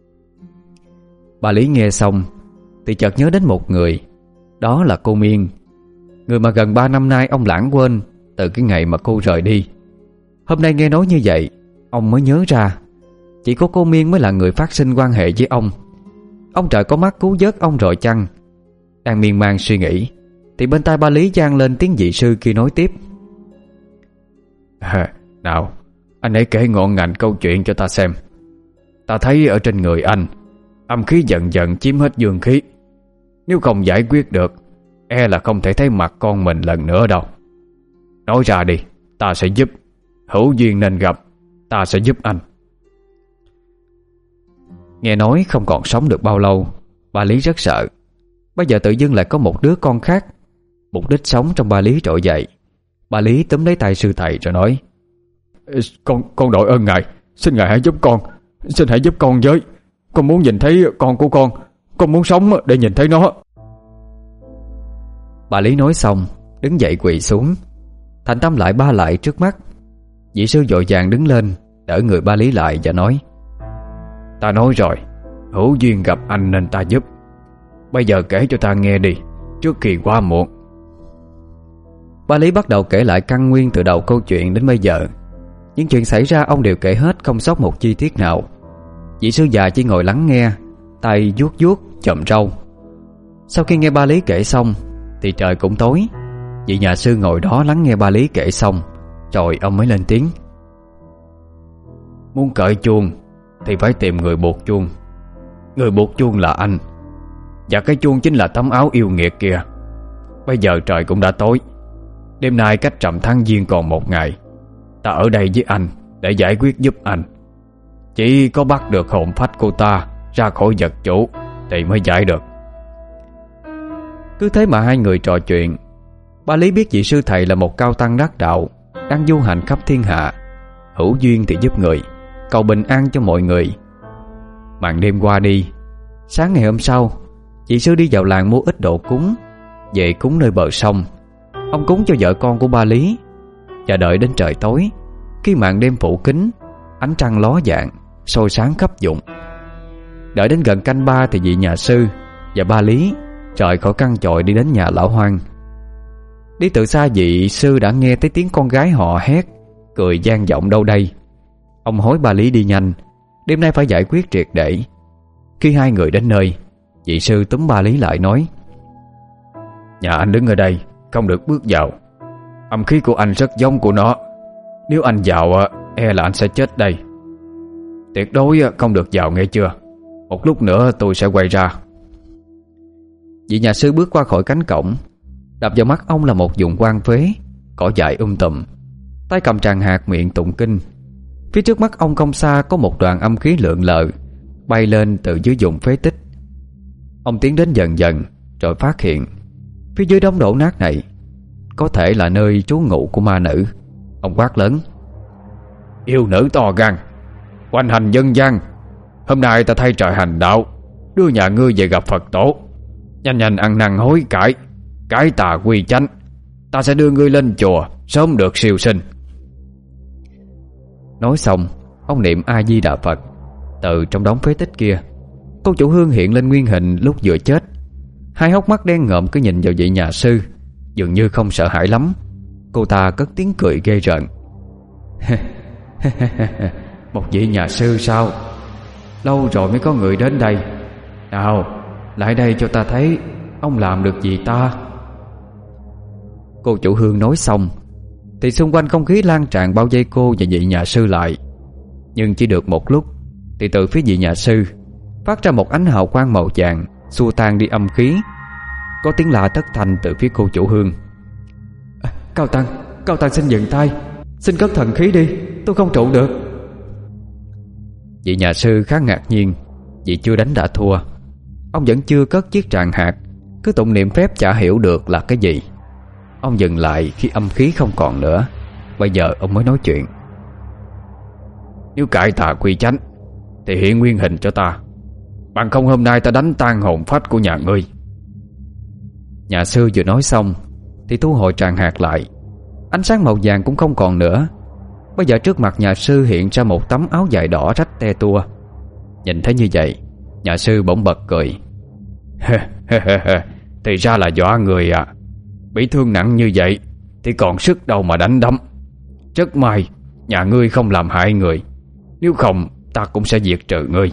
Bà Lý nghe xong thì chợt nhớ đến một người. Đó là cô Miên, người mà gần ba năm nay ông lãng quên từ cái ngày mà cô rời đi. Hôm nay nghe nói như vậy, ông mới nhớ ra chỉ có cô Miên mới là người phát sinh quan hệ với ông. Ông trời có mắt cứu vớt ông rồi chăng? Đang miên man suy nghĩ thì bên tai ba Lý vang lên tiếng vị sư kia nói tiếp: à, "Nào, anh hãy kể ngọn ngành câu chuyện cho ta xem. Ta thấy ở trên người anh âm khí dần dần chiếm hết dương khí. Nếu không giải quyết được, e là không thể thấy mặt con mình lần nữa đâu. Nói ra đi, ta sẽ giúp. Hữu duyên nên gặp, ta sẽ giúp anh." Nghe nói không còn sống được bao lâu, bà Lý rất sợ. Bây giờ tự dưng lại có một đứa con khác. Mục đích sống trong bà Lý trỗi dậy. Bà Lý túm lấy tay sư thầy rồi nói: Con con đội ơn ngài. Xin ngài hãy giúp con. Xin hãy giúp con với. Con muốn nhìn thấy con của con. Con muốn sống để nhìn thấy nó. Bà Lý nói xong đứng dậy quỳ xuống. Thành tâm lại ba lại trước mắt. Vị sư vội vàng đứng lên đỡ người ba Lý lại và nói: Ta nói rồi, hữu duyên gặp anh nên ta giúp. Bây giờ kể cho ta nghe đi, trước khi quá muộn. Ba Lý bắt đầu kể lại căn nguyên từ đầu câu chuyện đến bây giờ. Những chuyện xảy ra ông đều kể hết, không sót một chi tiết nào. Vị sư già chỉ ngồi lắng nghe, tay vuốt vuốt chòm râu. Sau khi nghe ba Lý kể xong thì trời cũng tối. Vị nhà sư ngồi đó lắng nghe ba Lý kể xong, rồi ông mới lên tiếng: Muốn cởi chuông thì phải tìm người buộc chuông. Người buộc chuông là anh, và cái chuông chính là tấm áo yêu nghiệt kia. Bây giờ trời cũng đã tối. Đêm nay cách rằm tháng giêng còn một ngày. Ta ở đây với anh để giải quyết giúp anh. Chỉ có bắt được hồn phách cô ta ra khỏi vật chủ thì mới giải được. Cứ thế mà hai người trò chuyện. Ba Lý biết vị sư thầy là một cao tăng đắc đạo, đang du hành khắp thiên hạ. Hữu duyên thì giúp người, cầu bình an cho mọi người. Màn đêm qua đi. Sáng ngày hôm sau, vị sư đi vào làng mua ít đồ cúng, về cúng nơi bờ sông. Ông cúng cho vợ con của ba Lý. Và đợi đến trời tối, khi màn đêm phủ kín, ánh trăng ló dạng soi sáng khắp vùng. Đợi đến gần canh ba thì vị nhà sư và ba Lý rời khỏi căn chòi đi đến nhà lão Hoan. Đi từ xa vị sư đã nghe thấy tiếng con gái họ hét, cười gian vọng đâu đây. Ông hối ba Lý đi nhanh, đêm nay phải giải quyết triệt để. Khi hai người đến nơi, vị sư túm ba Lý lại nói: Nhà anh đứng ở đây, không được bước vào. Âm khí của anh rất giống của nó. Nếu anh vào, e là anh sẽ chết đây. Tuyệt đối không được vào, nghe chưa? Một lúc nữa tôi sẽ quay ra. Vị nhà sư bước qua khỏi cánh cổng. Đập vào mắt ông là một vùng hoang phế, cỏ dại um tùm, tay cầm tràng hạt miệng tụng kinh. Phía trước mắt ông không xa có một đoàn âm khí lượn lờ bay lên từ dưới vùng phế tích. Ông tiến đến dần dần rồi phát hiện phía dưới đống đổ nát này có thể là nơi trú ngụ của ma nữ. Ông quát lớn: Yêu nữ to gan, hoành hành dân gian. Hôm nay ta thay trời hành đạo, đưa nhà ngươi về gặp Phật tổ. Nhanh nhanh ăn năn hối cải, cải tà quy chánh. Ta sẽ đưa ngươi lên chùa, sớm được siêu sinh. Nói xong, ông niệm A Di Đà Phật. Từ trong đống phế tích kia, cô chủ hương hiện lên nguyên hình lúc vừa chết. Hai hốc mắt đen ngợm cứ nhìn vào vị nhà sư, dường như không sợ hãi lắm. Cô ta cất tiếng cười ghê rợn: Một vị nhà sư sao? Lâu rồi mới có người đến đây. Nào, lại đây cho ta thấy ông làm được gì ta. Cô chủ hương nói xong thì xung quanh không khí lan tràn bao vây cô và vị nhà sư lại. Nhưng chỉ được một lúc thì từ phía vị nhà sư phát ra một ánh hào quang màu vàng, xua tan đi âm khí. Có tiếng la thất thanh từ phía cô chủ hương: à, Cao Tăng, Cao Tăng xin dừng tay, xin cất thần khí đi, tôi không trụ được. Vị nhà sư khá ngạc nhiên vì chưa đánh đã thua. Ông vẫn chưa cất chiếc tràng hạt, cứ tụng niệm phép chả hiểu được là cái gì. Ông dừng lại khi âm khí không còn nữa. Bây giờ ông mới nói chuyện: Nếu cải tà quy chánh thì hiện nguyên hình cho ta, bằng không hôm nay ta đánh tan hồn phách của nhà ngươi. Nhà sư vừa nói xong thì thu hồi tràng hạt lại. Ánh sáng màu vàng cũng không còn nữa. Bây giờ trước mặt nhà sư hiện ra một tấm áo dài đỏ rách te tua. Nhìn thấy như vậy, nhà sư bỗng bật cười: Thì ra là dọa người à. Bị thương nặng như vậy thì còn sức đâu mà đánh đấm. Rất may nhà ngươi không làm hại người, nếu không ta cũng sẽ diệt trừ ngươi.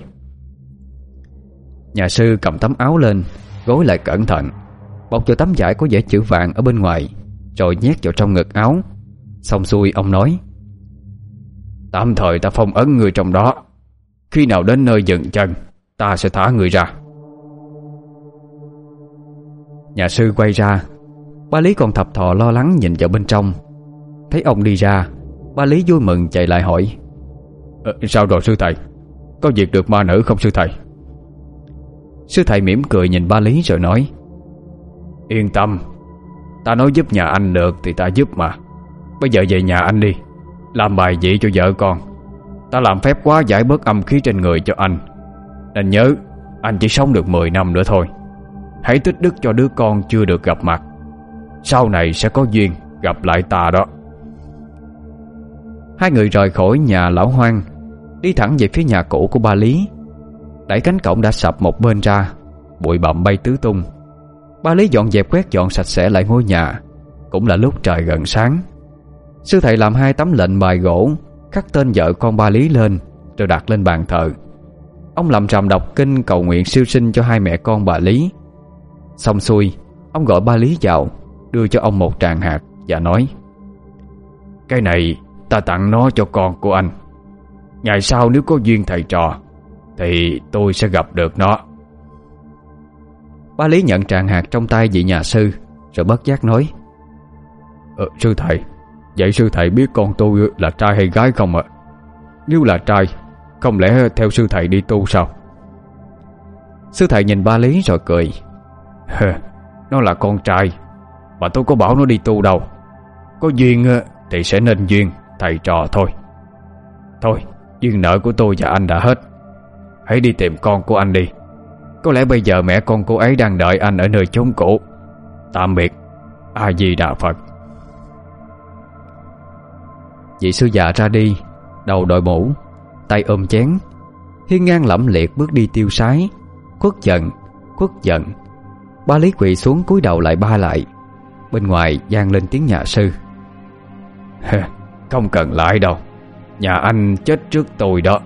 Nhà sư cầm tấm áo lên, gối lại cẩn thận, bọc vào tấm vải có vẽ chữ vàng ở bên ngoài, rồi nhét vào trong ngực áo. Xong xuôi ông nói: Tạm thời ta phong ấn người trong đó. Khi nào đến nơi dừng chân, ta sẽ thả người ra. Nhà sư quay ra. Ba Lý còn thập thò lo lắng nhìn vào bên trong. Thấy ông đi ra, ba Lý vui mừng chạy lại hỏi: ờ, Sao rồi sư thầy? Có diệt được ma nữ không sư thầy? Sư thầy mỉm cười nhìn ba Lý rồi nói: Yên tâm, ta nói giúp nhà anh được thì ta giúp mà. Bây giờ về nhà anh đi, làm bài vị cho vợ con. Ta làm phép quá giải bớt âm khí trên người cho anh. Nên nhớ, anh chỉ sống được mười năm nữa thôi. Hãy tích đức cho đứa con chưa được gặp mặt. Sau này sẽ có duyên gặp lại ta đó. Hai người rời khỏi nhà lão Hoang, đi thẳng về phía nhà cũ của ba Lý. Đẩy cánh cổng đã sập một bên ra, bụi bặm bay tứ tung. Ba Lý dọn dẹp quét dọn sạch sẽ lại ngôi nhà. Cũng là lúc trời gần sáng. Sư thầy làm hai tấm lệnh bài gỗ, khắc tên vợ con ba Lý lên, rồi đặt lên bàn thờ. Ông lầm rầm đọc kinh cầu nguyện siêu sinh cho hai mẹ con bà Lý. Xong xuôi, ông gọi ba Lý vào, đưa cho ông một tràng hạt và nói: Cái này ta tặng nó cho con của anh. Ngày sau nếu có duyên thầy trò thì tôi sẽ gặp được nó. Ba Lý nhận tràng hạt trong tay vị nhà sư, rồi bất giác nói: ờ, Sư thầy, vậy sư thầy biết con tôi là trai hay gái không ạ? Nếu là trai, không lẽ theo sư thầy đi tu sao? Sư thầy nhìn ba Lý rồi cười: Nó là con trai, mà tôi có bảo nó đi tu đâu. Có duyên thì sẽ nên duyên, thầy trò thôi. Thôi, duyên nợ của tôi và anh đã hết. Hãy đi tìm con của anh đi. Có lẽ bây giờ mẹ con cô ấy đang đợi anh ở nơi chốn cũ. Tạm biệt. A Di Đà Phật. Vị sư già ra đi, đầu đội mũ, tay ôm chén, hiên ngang lẫm liệt bước đi tiêu sái, khuất giận, khuất giận. Ba Lý quỳ xuống cúi đầu lại ba lại. Bên ngoài vang lên tiếng nhà sư: Không cần lại đâu, nhà anh chết trước tôi đó.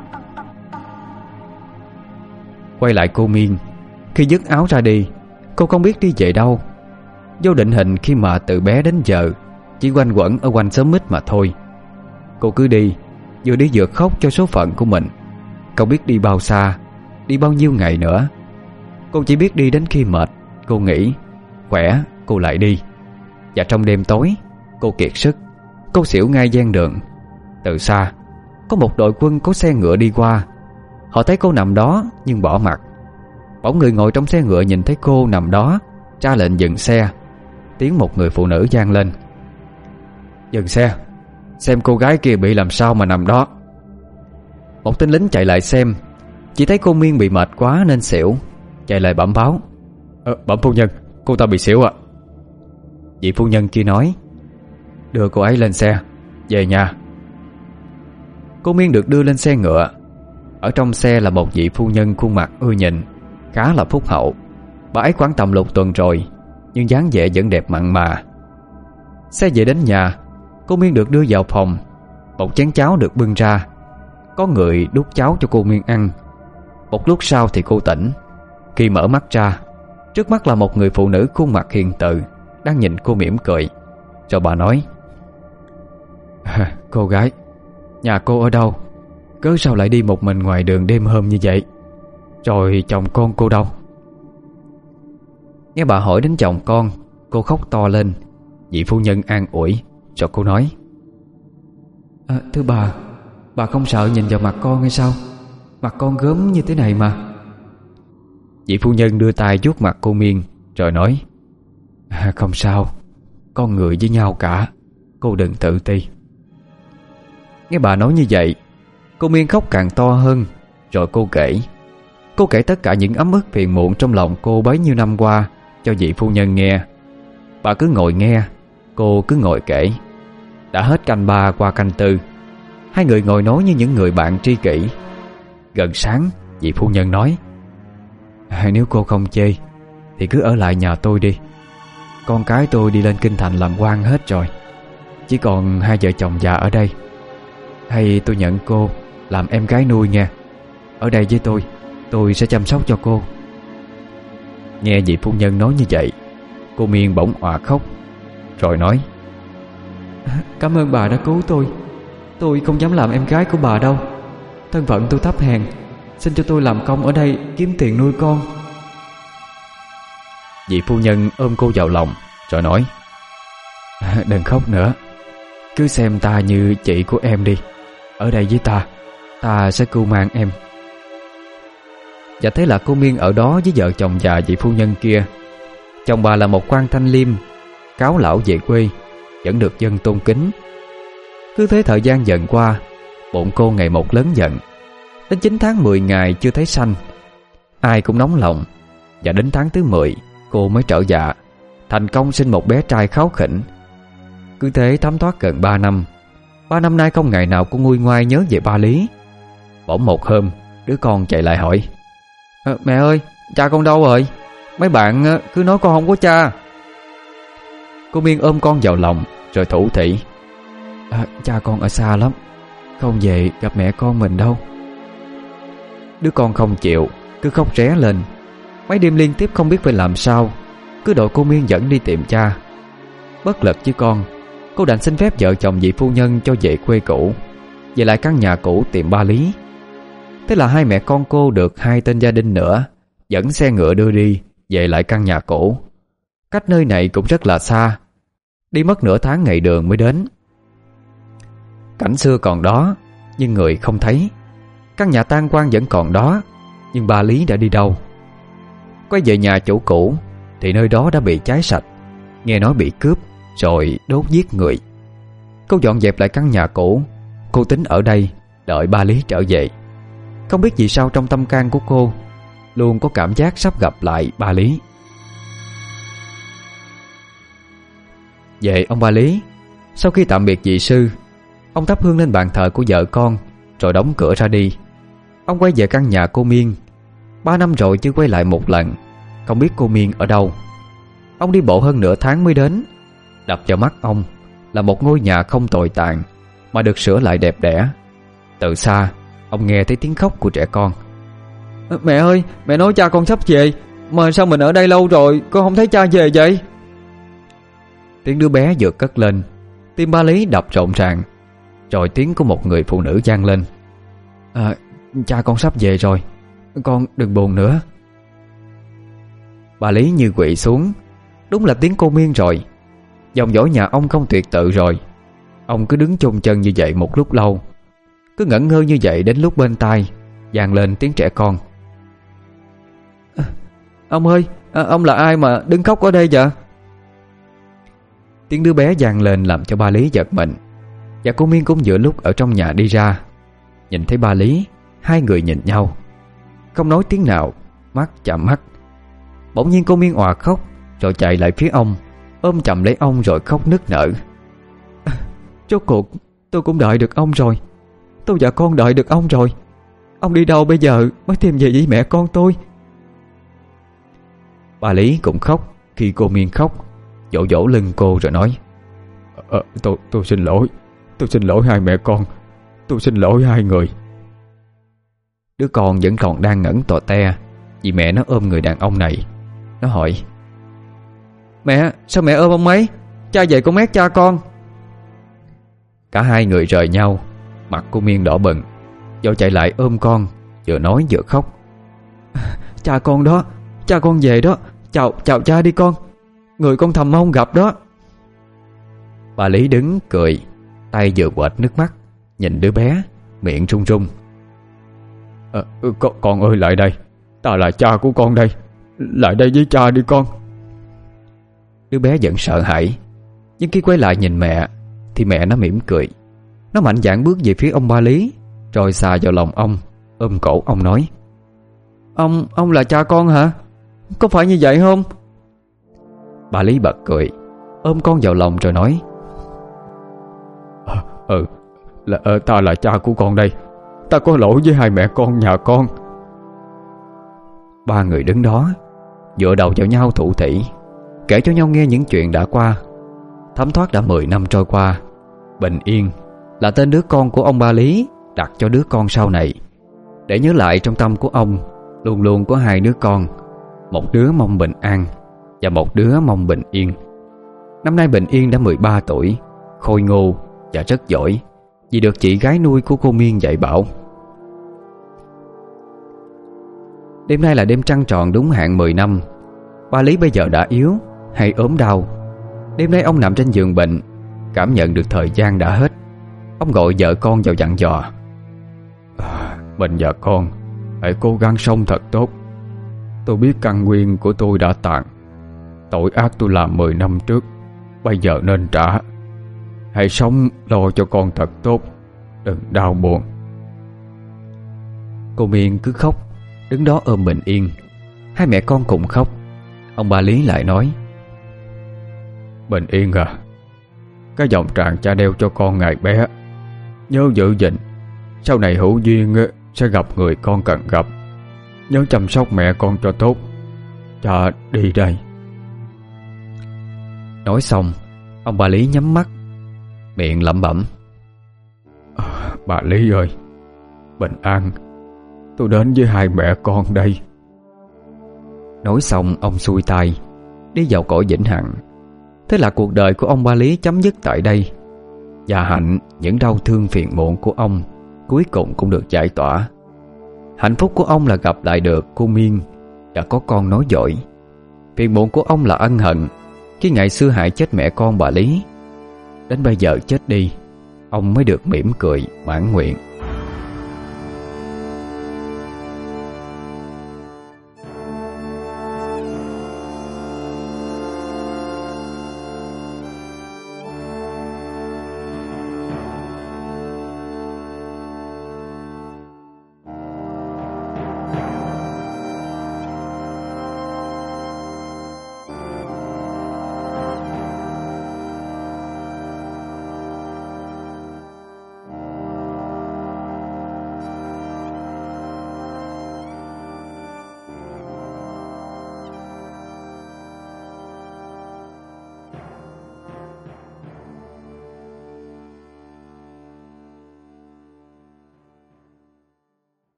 Quay lại cô Miên, khi dứt áo ra đi, cô không biết đi về đâu. Vô định hình khi mà từ bé đến giờ chỉ quanh quẩn ở quanh xóm mít mà thôi. Cô cứ đi, vừa đi vừa khóc cho số phận của mình. Không biết đi bao xa, đi bao nhiêu ngày nữa. Cô chỉ biết đi đến khi mệt, cô nghỉ, khỏe cô lại đi. Và trong đêm tối, cô kiệt sức, cô xỉu ngay gian đường. Từ xa, có một đội quân có xe ngựa đi qua. Họ thấy cô nằm đó nhưng bỏ mặc. Bỗng người ngồi trong xe ngựa nhìn thấy cô nằm đó, ra lệnh dừng xe. Tiếng một người phụ nữ vang lên: "Dừng xe, xem cô gái kia bị làm sao mà nằm đó." Một tên lính chạy lại xem, chỉ thấy cô Miên bị mệt quá nên xỉu, chạy lại bẩm báo: ờ, "Bẩm phu nhân, cô ta bị xỉu ạ." Vị phu nhân kia nói: "Đưa cô ấy lên xe, về nhà." Cô Miên được đưa lên xe ngựa. Ở trong xe là một vị phu nhân khuôn mặt ưa nhìn, khá là phúc hậu. Bà ấy khoảng tầm lục tuần rồi, nhưng dáng vẻ vẫn đẹp mặn mà. Xe về đến nhà, cô Miên được đưa vào phòng. Một chén cháo được bưng ra, có người đút cháo cho cô Miên ăn. Một lúc sau thì cô tỉnh. Khi mở mắt ra, trước mắt là một người phụ nữ khuôn mặt hiền từ đang nhìn cô mỉm cười. Rồi bà nói: à, "Cô gái, nhà cô ở đâu? Cớ sao lại đi một mình ngoài đường đêm hôm như vậy? Rồi chồng con cô đâu?" Nghe bà hỏi đến chồng con, cô khóc to lên. Vị phu nhân an ủi, rồi cô nói: à, "Thưa bà, bà không sợ nhìn vào mặt con hay sao? Mặt con gớm như thế này mà." Vị phu nhân đưa tay vuốt mặt cô Miên, rồi nói: à, "Không sao, con người với nhau cả, cô đừng tự ti." Nghe bà nói như vậy, cô Miên khóc càng to hơn. Rồi cô kể Cô kể tất cả những ấm ức phiền muộn trong lòng cô bấy nhiêu năm qua cho vị phu nhân nghe. Bà cứ ngồi nghe, cô cứ ngồi kể. Đã hết canh ba qua canh tư, hai người ngồi nói như những người bạn tri kỷ. Gần sáng, vị phu nhân nói: à, "Nếu cô không chê thì cứ ở lại nhà tôi đi. Con cái tôi đi lên kinh thành làm quan hết rồi, chỉ còn hai vợ chồng già ở đây. Hay tôi nhận cô làm em gái nuôi nha. Ở đây với tôi, tôi sẽ chăm sóc cho cô." Nghe vị phu nhân nói như vậy, cô Miên bỗng òa khóc, rồi nói: "Cảm ơn bà đã cứu tôi. Tôi không dám làm em gái của bà đâu. Thân phận tôi thấp hèn, xin cho tôi làm công ở đây kiếm tiền nuôi con." Vị phu nhân ôm cô vào lòng, rồi nói: "Đừng khóc nữa, cứ xem ta như chị của em đi. Ở đây với ta, ta sẽ cưu mang em." Và thế là cô Miên ở đó với vợ chồng già vị phu nhân kia. Chồng bà là một quan thanh liêm, cáo lão về quê, vẫn được dân tôn kính. Cứ thế thời gian dần qua, bụng cô ngày một lớn dần. Đến chín tháng mười ngày chưa thấy sanh, ai cũng nóng lòng. Và đến tháng thứ mười, cô mới trở dạ, thành công sinh một bé trai kháu khỉnh. Cứ thế thấm thoát gần ba năm. Ba năm nay không ngày nào cô nguôi ngoai nhớ về ba Lý. Bỗng một hôm, đứa con chạy lại hỏi: à, "Mẹ ơi, cha con đâu rồi? Mấy bạn cứ nói con không có cha." Cô Miên ôm con vào lòng, rồi thủ thỉ: à, "Cha con ở xa lắm, không về gặp mẹ con mình đâu." Đứa con không chịu, cứ khóc ré lên. Mấy đêm liên tiếp không biết phải làm sao, cứ đòi cô Miên dẫn đi tìm cha. Bất lực với con, cô đành xin phép vợ chồng vị phu nhân cho về quê cũ, về lại căn nhà cũ tìm ba Lý. Thế là hai mẹ con cô được hai tên gia đình nữa dẫn xe ngựa đưa đi về lại căn nhà cũ. Cách nơi này cũng rất là xa, đi mất nửa tháng ngày đường mới đến. Cảnh xưa còn đó, nhưng người không thấy. Căn nhà tan quan vẫn còn đó, nhưng ba Lý đã đi đâu? Quay về nhà chủ cũ thì nơi đó đã bị cháy sạch, nghe nói bị cướp rồi đốt giết người. Cô dọn dẹp lại căn nhà cũ. Cô tính ở đây đợi ba Lý trở về. Không biết vì sao trong tâm can của cô luôn có cảm giác sắp gặp lại ba Lý. Về ông ba Lý, sau khi tạm biệt vị sư, ông thắp hương lên bàn thờ của vợ con, rồi đóng cửa ra đi. Ông quay về căn nhà cô Miên. Ba năm rồi chưa quay lại một lần, không biết cô Miên ở đâu. Ông đi bộ hơn nửa tháng mới đến. Đập vào mắt ông là một ngôi nhà không tồi tàn, mà được sửa lại đẹp đẽ. Từ xa ông nghe thấy tiếng khóc của trẻ con. Mẹ ơi, mẹ nói cha con sắp về, mà sao mình ở đây lâu rồi con không thấy cha về vậy? Tiếng đứa bé vừa cất lên, tim ba Lý đập rộn ràng. Rồi tiếng của một người phụ nữ vang lên. À, cha con sắp về rồi, con đừng buồn nữa. Bà Lý như quỵ xuống. Đúng là tiếng cô Miên rồi. Dòng dõi nhà ông không tuyệt tự rồi. Ông cứ đứng chôn chân như vậy một lúc lâu, cứ ngẩn ngơ như vậy đến lúc bên tai vang lên tiếng trẻ con. À, ông ơi, à, ông là ai mà đứng khóc ở đây vậy? Tiếng đứa bé vang lên làm cho ba Lý giật mình. Và cô Miên cũng giữa lúc ở trong nhà đi ra. Nhìn thấy ba Lý, hai người nhìn nhau, không nói tiếng nào, mắt chạm mắt. Bỗng nhiên cô Miên òa khóc, rồi chạy lại phía ông, ôm chầm lấy ông rồi khóc nức nở. À, rốt cuộc tôi cũng đợi được ông rồi. Tôi và con đợi được ông rồi. Ông đi đâu bây giờ mới tìm về với mẹ con tôi? Bà Lý cũng khóc khi cô Miên khóc, vỗ vỗ lưng cô rồi nói: ờ, tôi, tôi xin lỗi. Tôi xin lỗi hai mẹ con. Tôi xin lỗi hai người. Đứa con vẫn còn đang ngẩn tò te vì mẹ nó ôm người đàn ông này. Nó hỏi: Mẹ, sao mẹ ôm ông ấy? Cha về con mét cha con. Cả hai người rời nhau. Mặt cô Miên đỏ bừng, vội chạy lại ôm con, vừa nói vừa khóc. Cha con đó, cha con về đó. Chào, chào cha đi con. Người con thầm mong gặp đó. Bà Lý đứng cười, tay vừa quệt nước mắt, nhìn đứa bé, miệng run run. à, con, con ơi lại đây. Ta là cha của con đây. Lại đây với cha đi con. Đứa bé vẫn sợ hãi, nhưng khi quay lại nhìn mẹ thì mẹ nó mỉm cười. Nó mạnh dạn bước về phía ông ba Lý, rồi xà vào lòng ông, ôm cổ ông nói: Ông, ông là cha con hả? Có phải như vậy không? Bà Lý bật cười, ôm con vào lòng rồi nói: à, Ừ là, à, ta là cha của con đây. Ta có lỗi với hai mẹ con nhà con. Ba người đứng đó dựa đầu vào nhau thủ thỉ, kể cho nhau nghe những chuyện đã qua. Thấm thoát đã mười năm trôi qua. Bình Yên là tên đứa con của ông ba Lý đặt cho đứa con sau này, để nhớ lại trong tâm của ông luôn luôn có hai đứa con. Một đứa mong bình an và một đứa mong bình yên. Năm nay Bình Yên đã mười ba tuổi, khôi ngô và rất giỏi, vì được chị gái nuôi của cô Miên dạy bảo. Đêm nay là đêm trăng tròn đúng hạn mười năm. Ba Lý bây giờ đã yếu hay ốm đau. Đêm nay ông nằm trên giường bệnh, cảm nhận được thời gian đã hết. Ông gọi vợ con vào dặn dò: à, Mình và con hãy cố gắng sống thật tốt. Tôi biết căn nguyên của tôi đã tàn. Tội ác tôi làm mười năm trước bây giờ nên trả. Hãy sống lo cho con thật tốt, đừng đau buồn. Cô Miên cứ khóc, đứng đó ôm Bình Yên. Hai mẹ con cùng khóc. Ông ba Lý lại nói: Bình Yên à, cái vòng tràng cha đeo cho con ngày bé, nhớ giữ gìn. Sau này hữu duyên sẽ gặp người con cần gặp. Nhớ chăm sóc mẹ con cho tốt. Cha đi đây. Nói xong, ông bà Lý nhắm mắt, miệng lẩm bẩm: à, Bà Lý ơi, bình an, tôi đến với hai mẹ con đây. Nói xong ông xuôi tay đi vào cõi vĩnh hằng. Thế là cuộc đời của ông ba Lý chấm dứt tại đây. Và hạnh những đau thương phiền muộn của ông cuối cùng cũng được giải tỏa. Hạnh phúc của ông là gặp lại được cô Miên và có con nối dõi. Phiền muộn của ông là ân hận khi ngày xưa hại chết mẹ con bà Lý. Đến bây giờ chết đi, ông mới được mỉm cười mãn nguyện.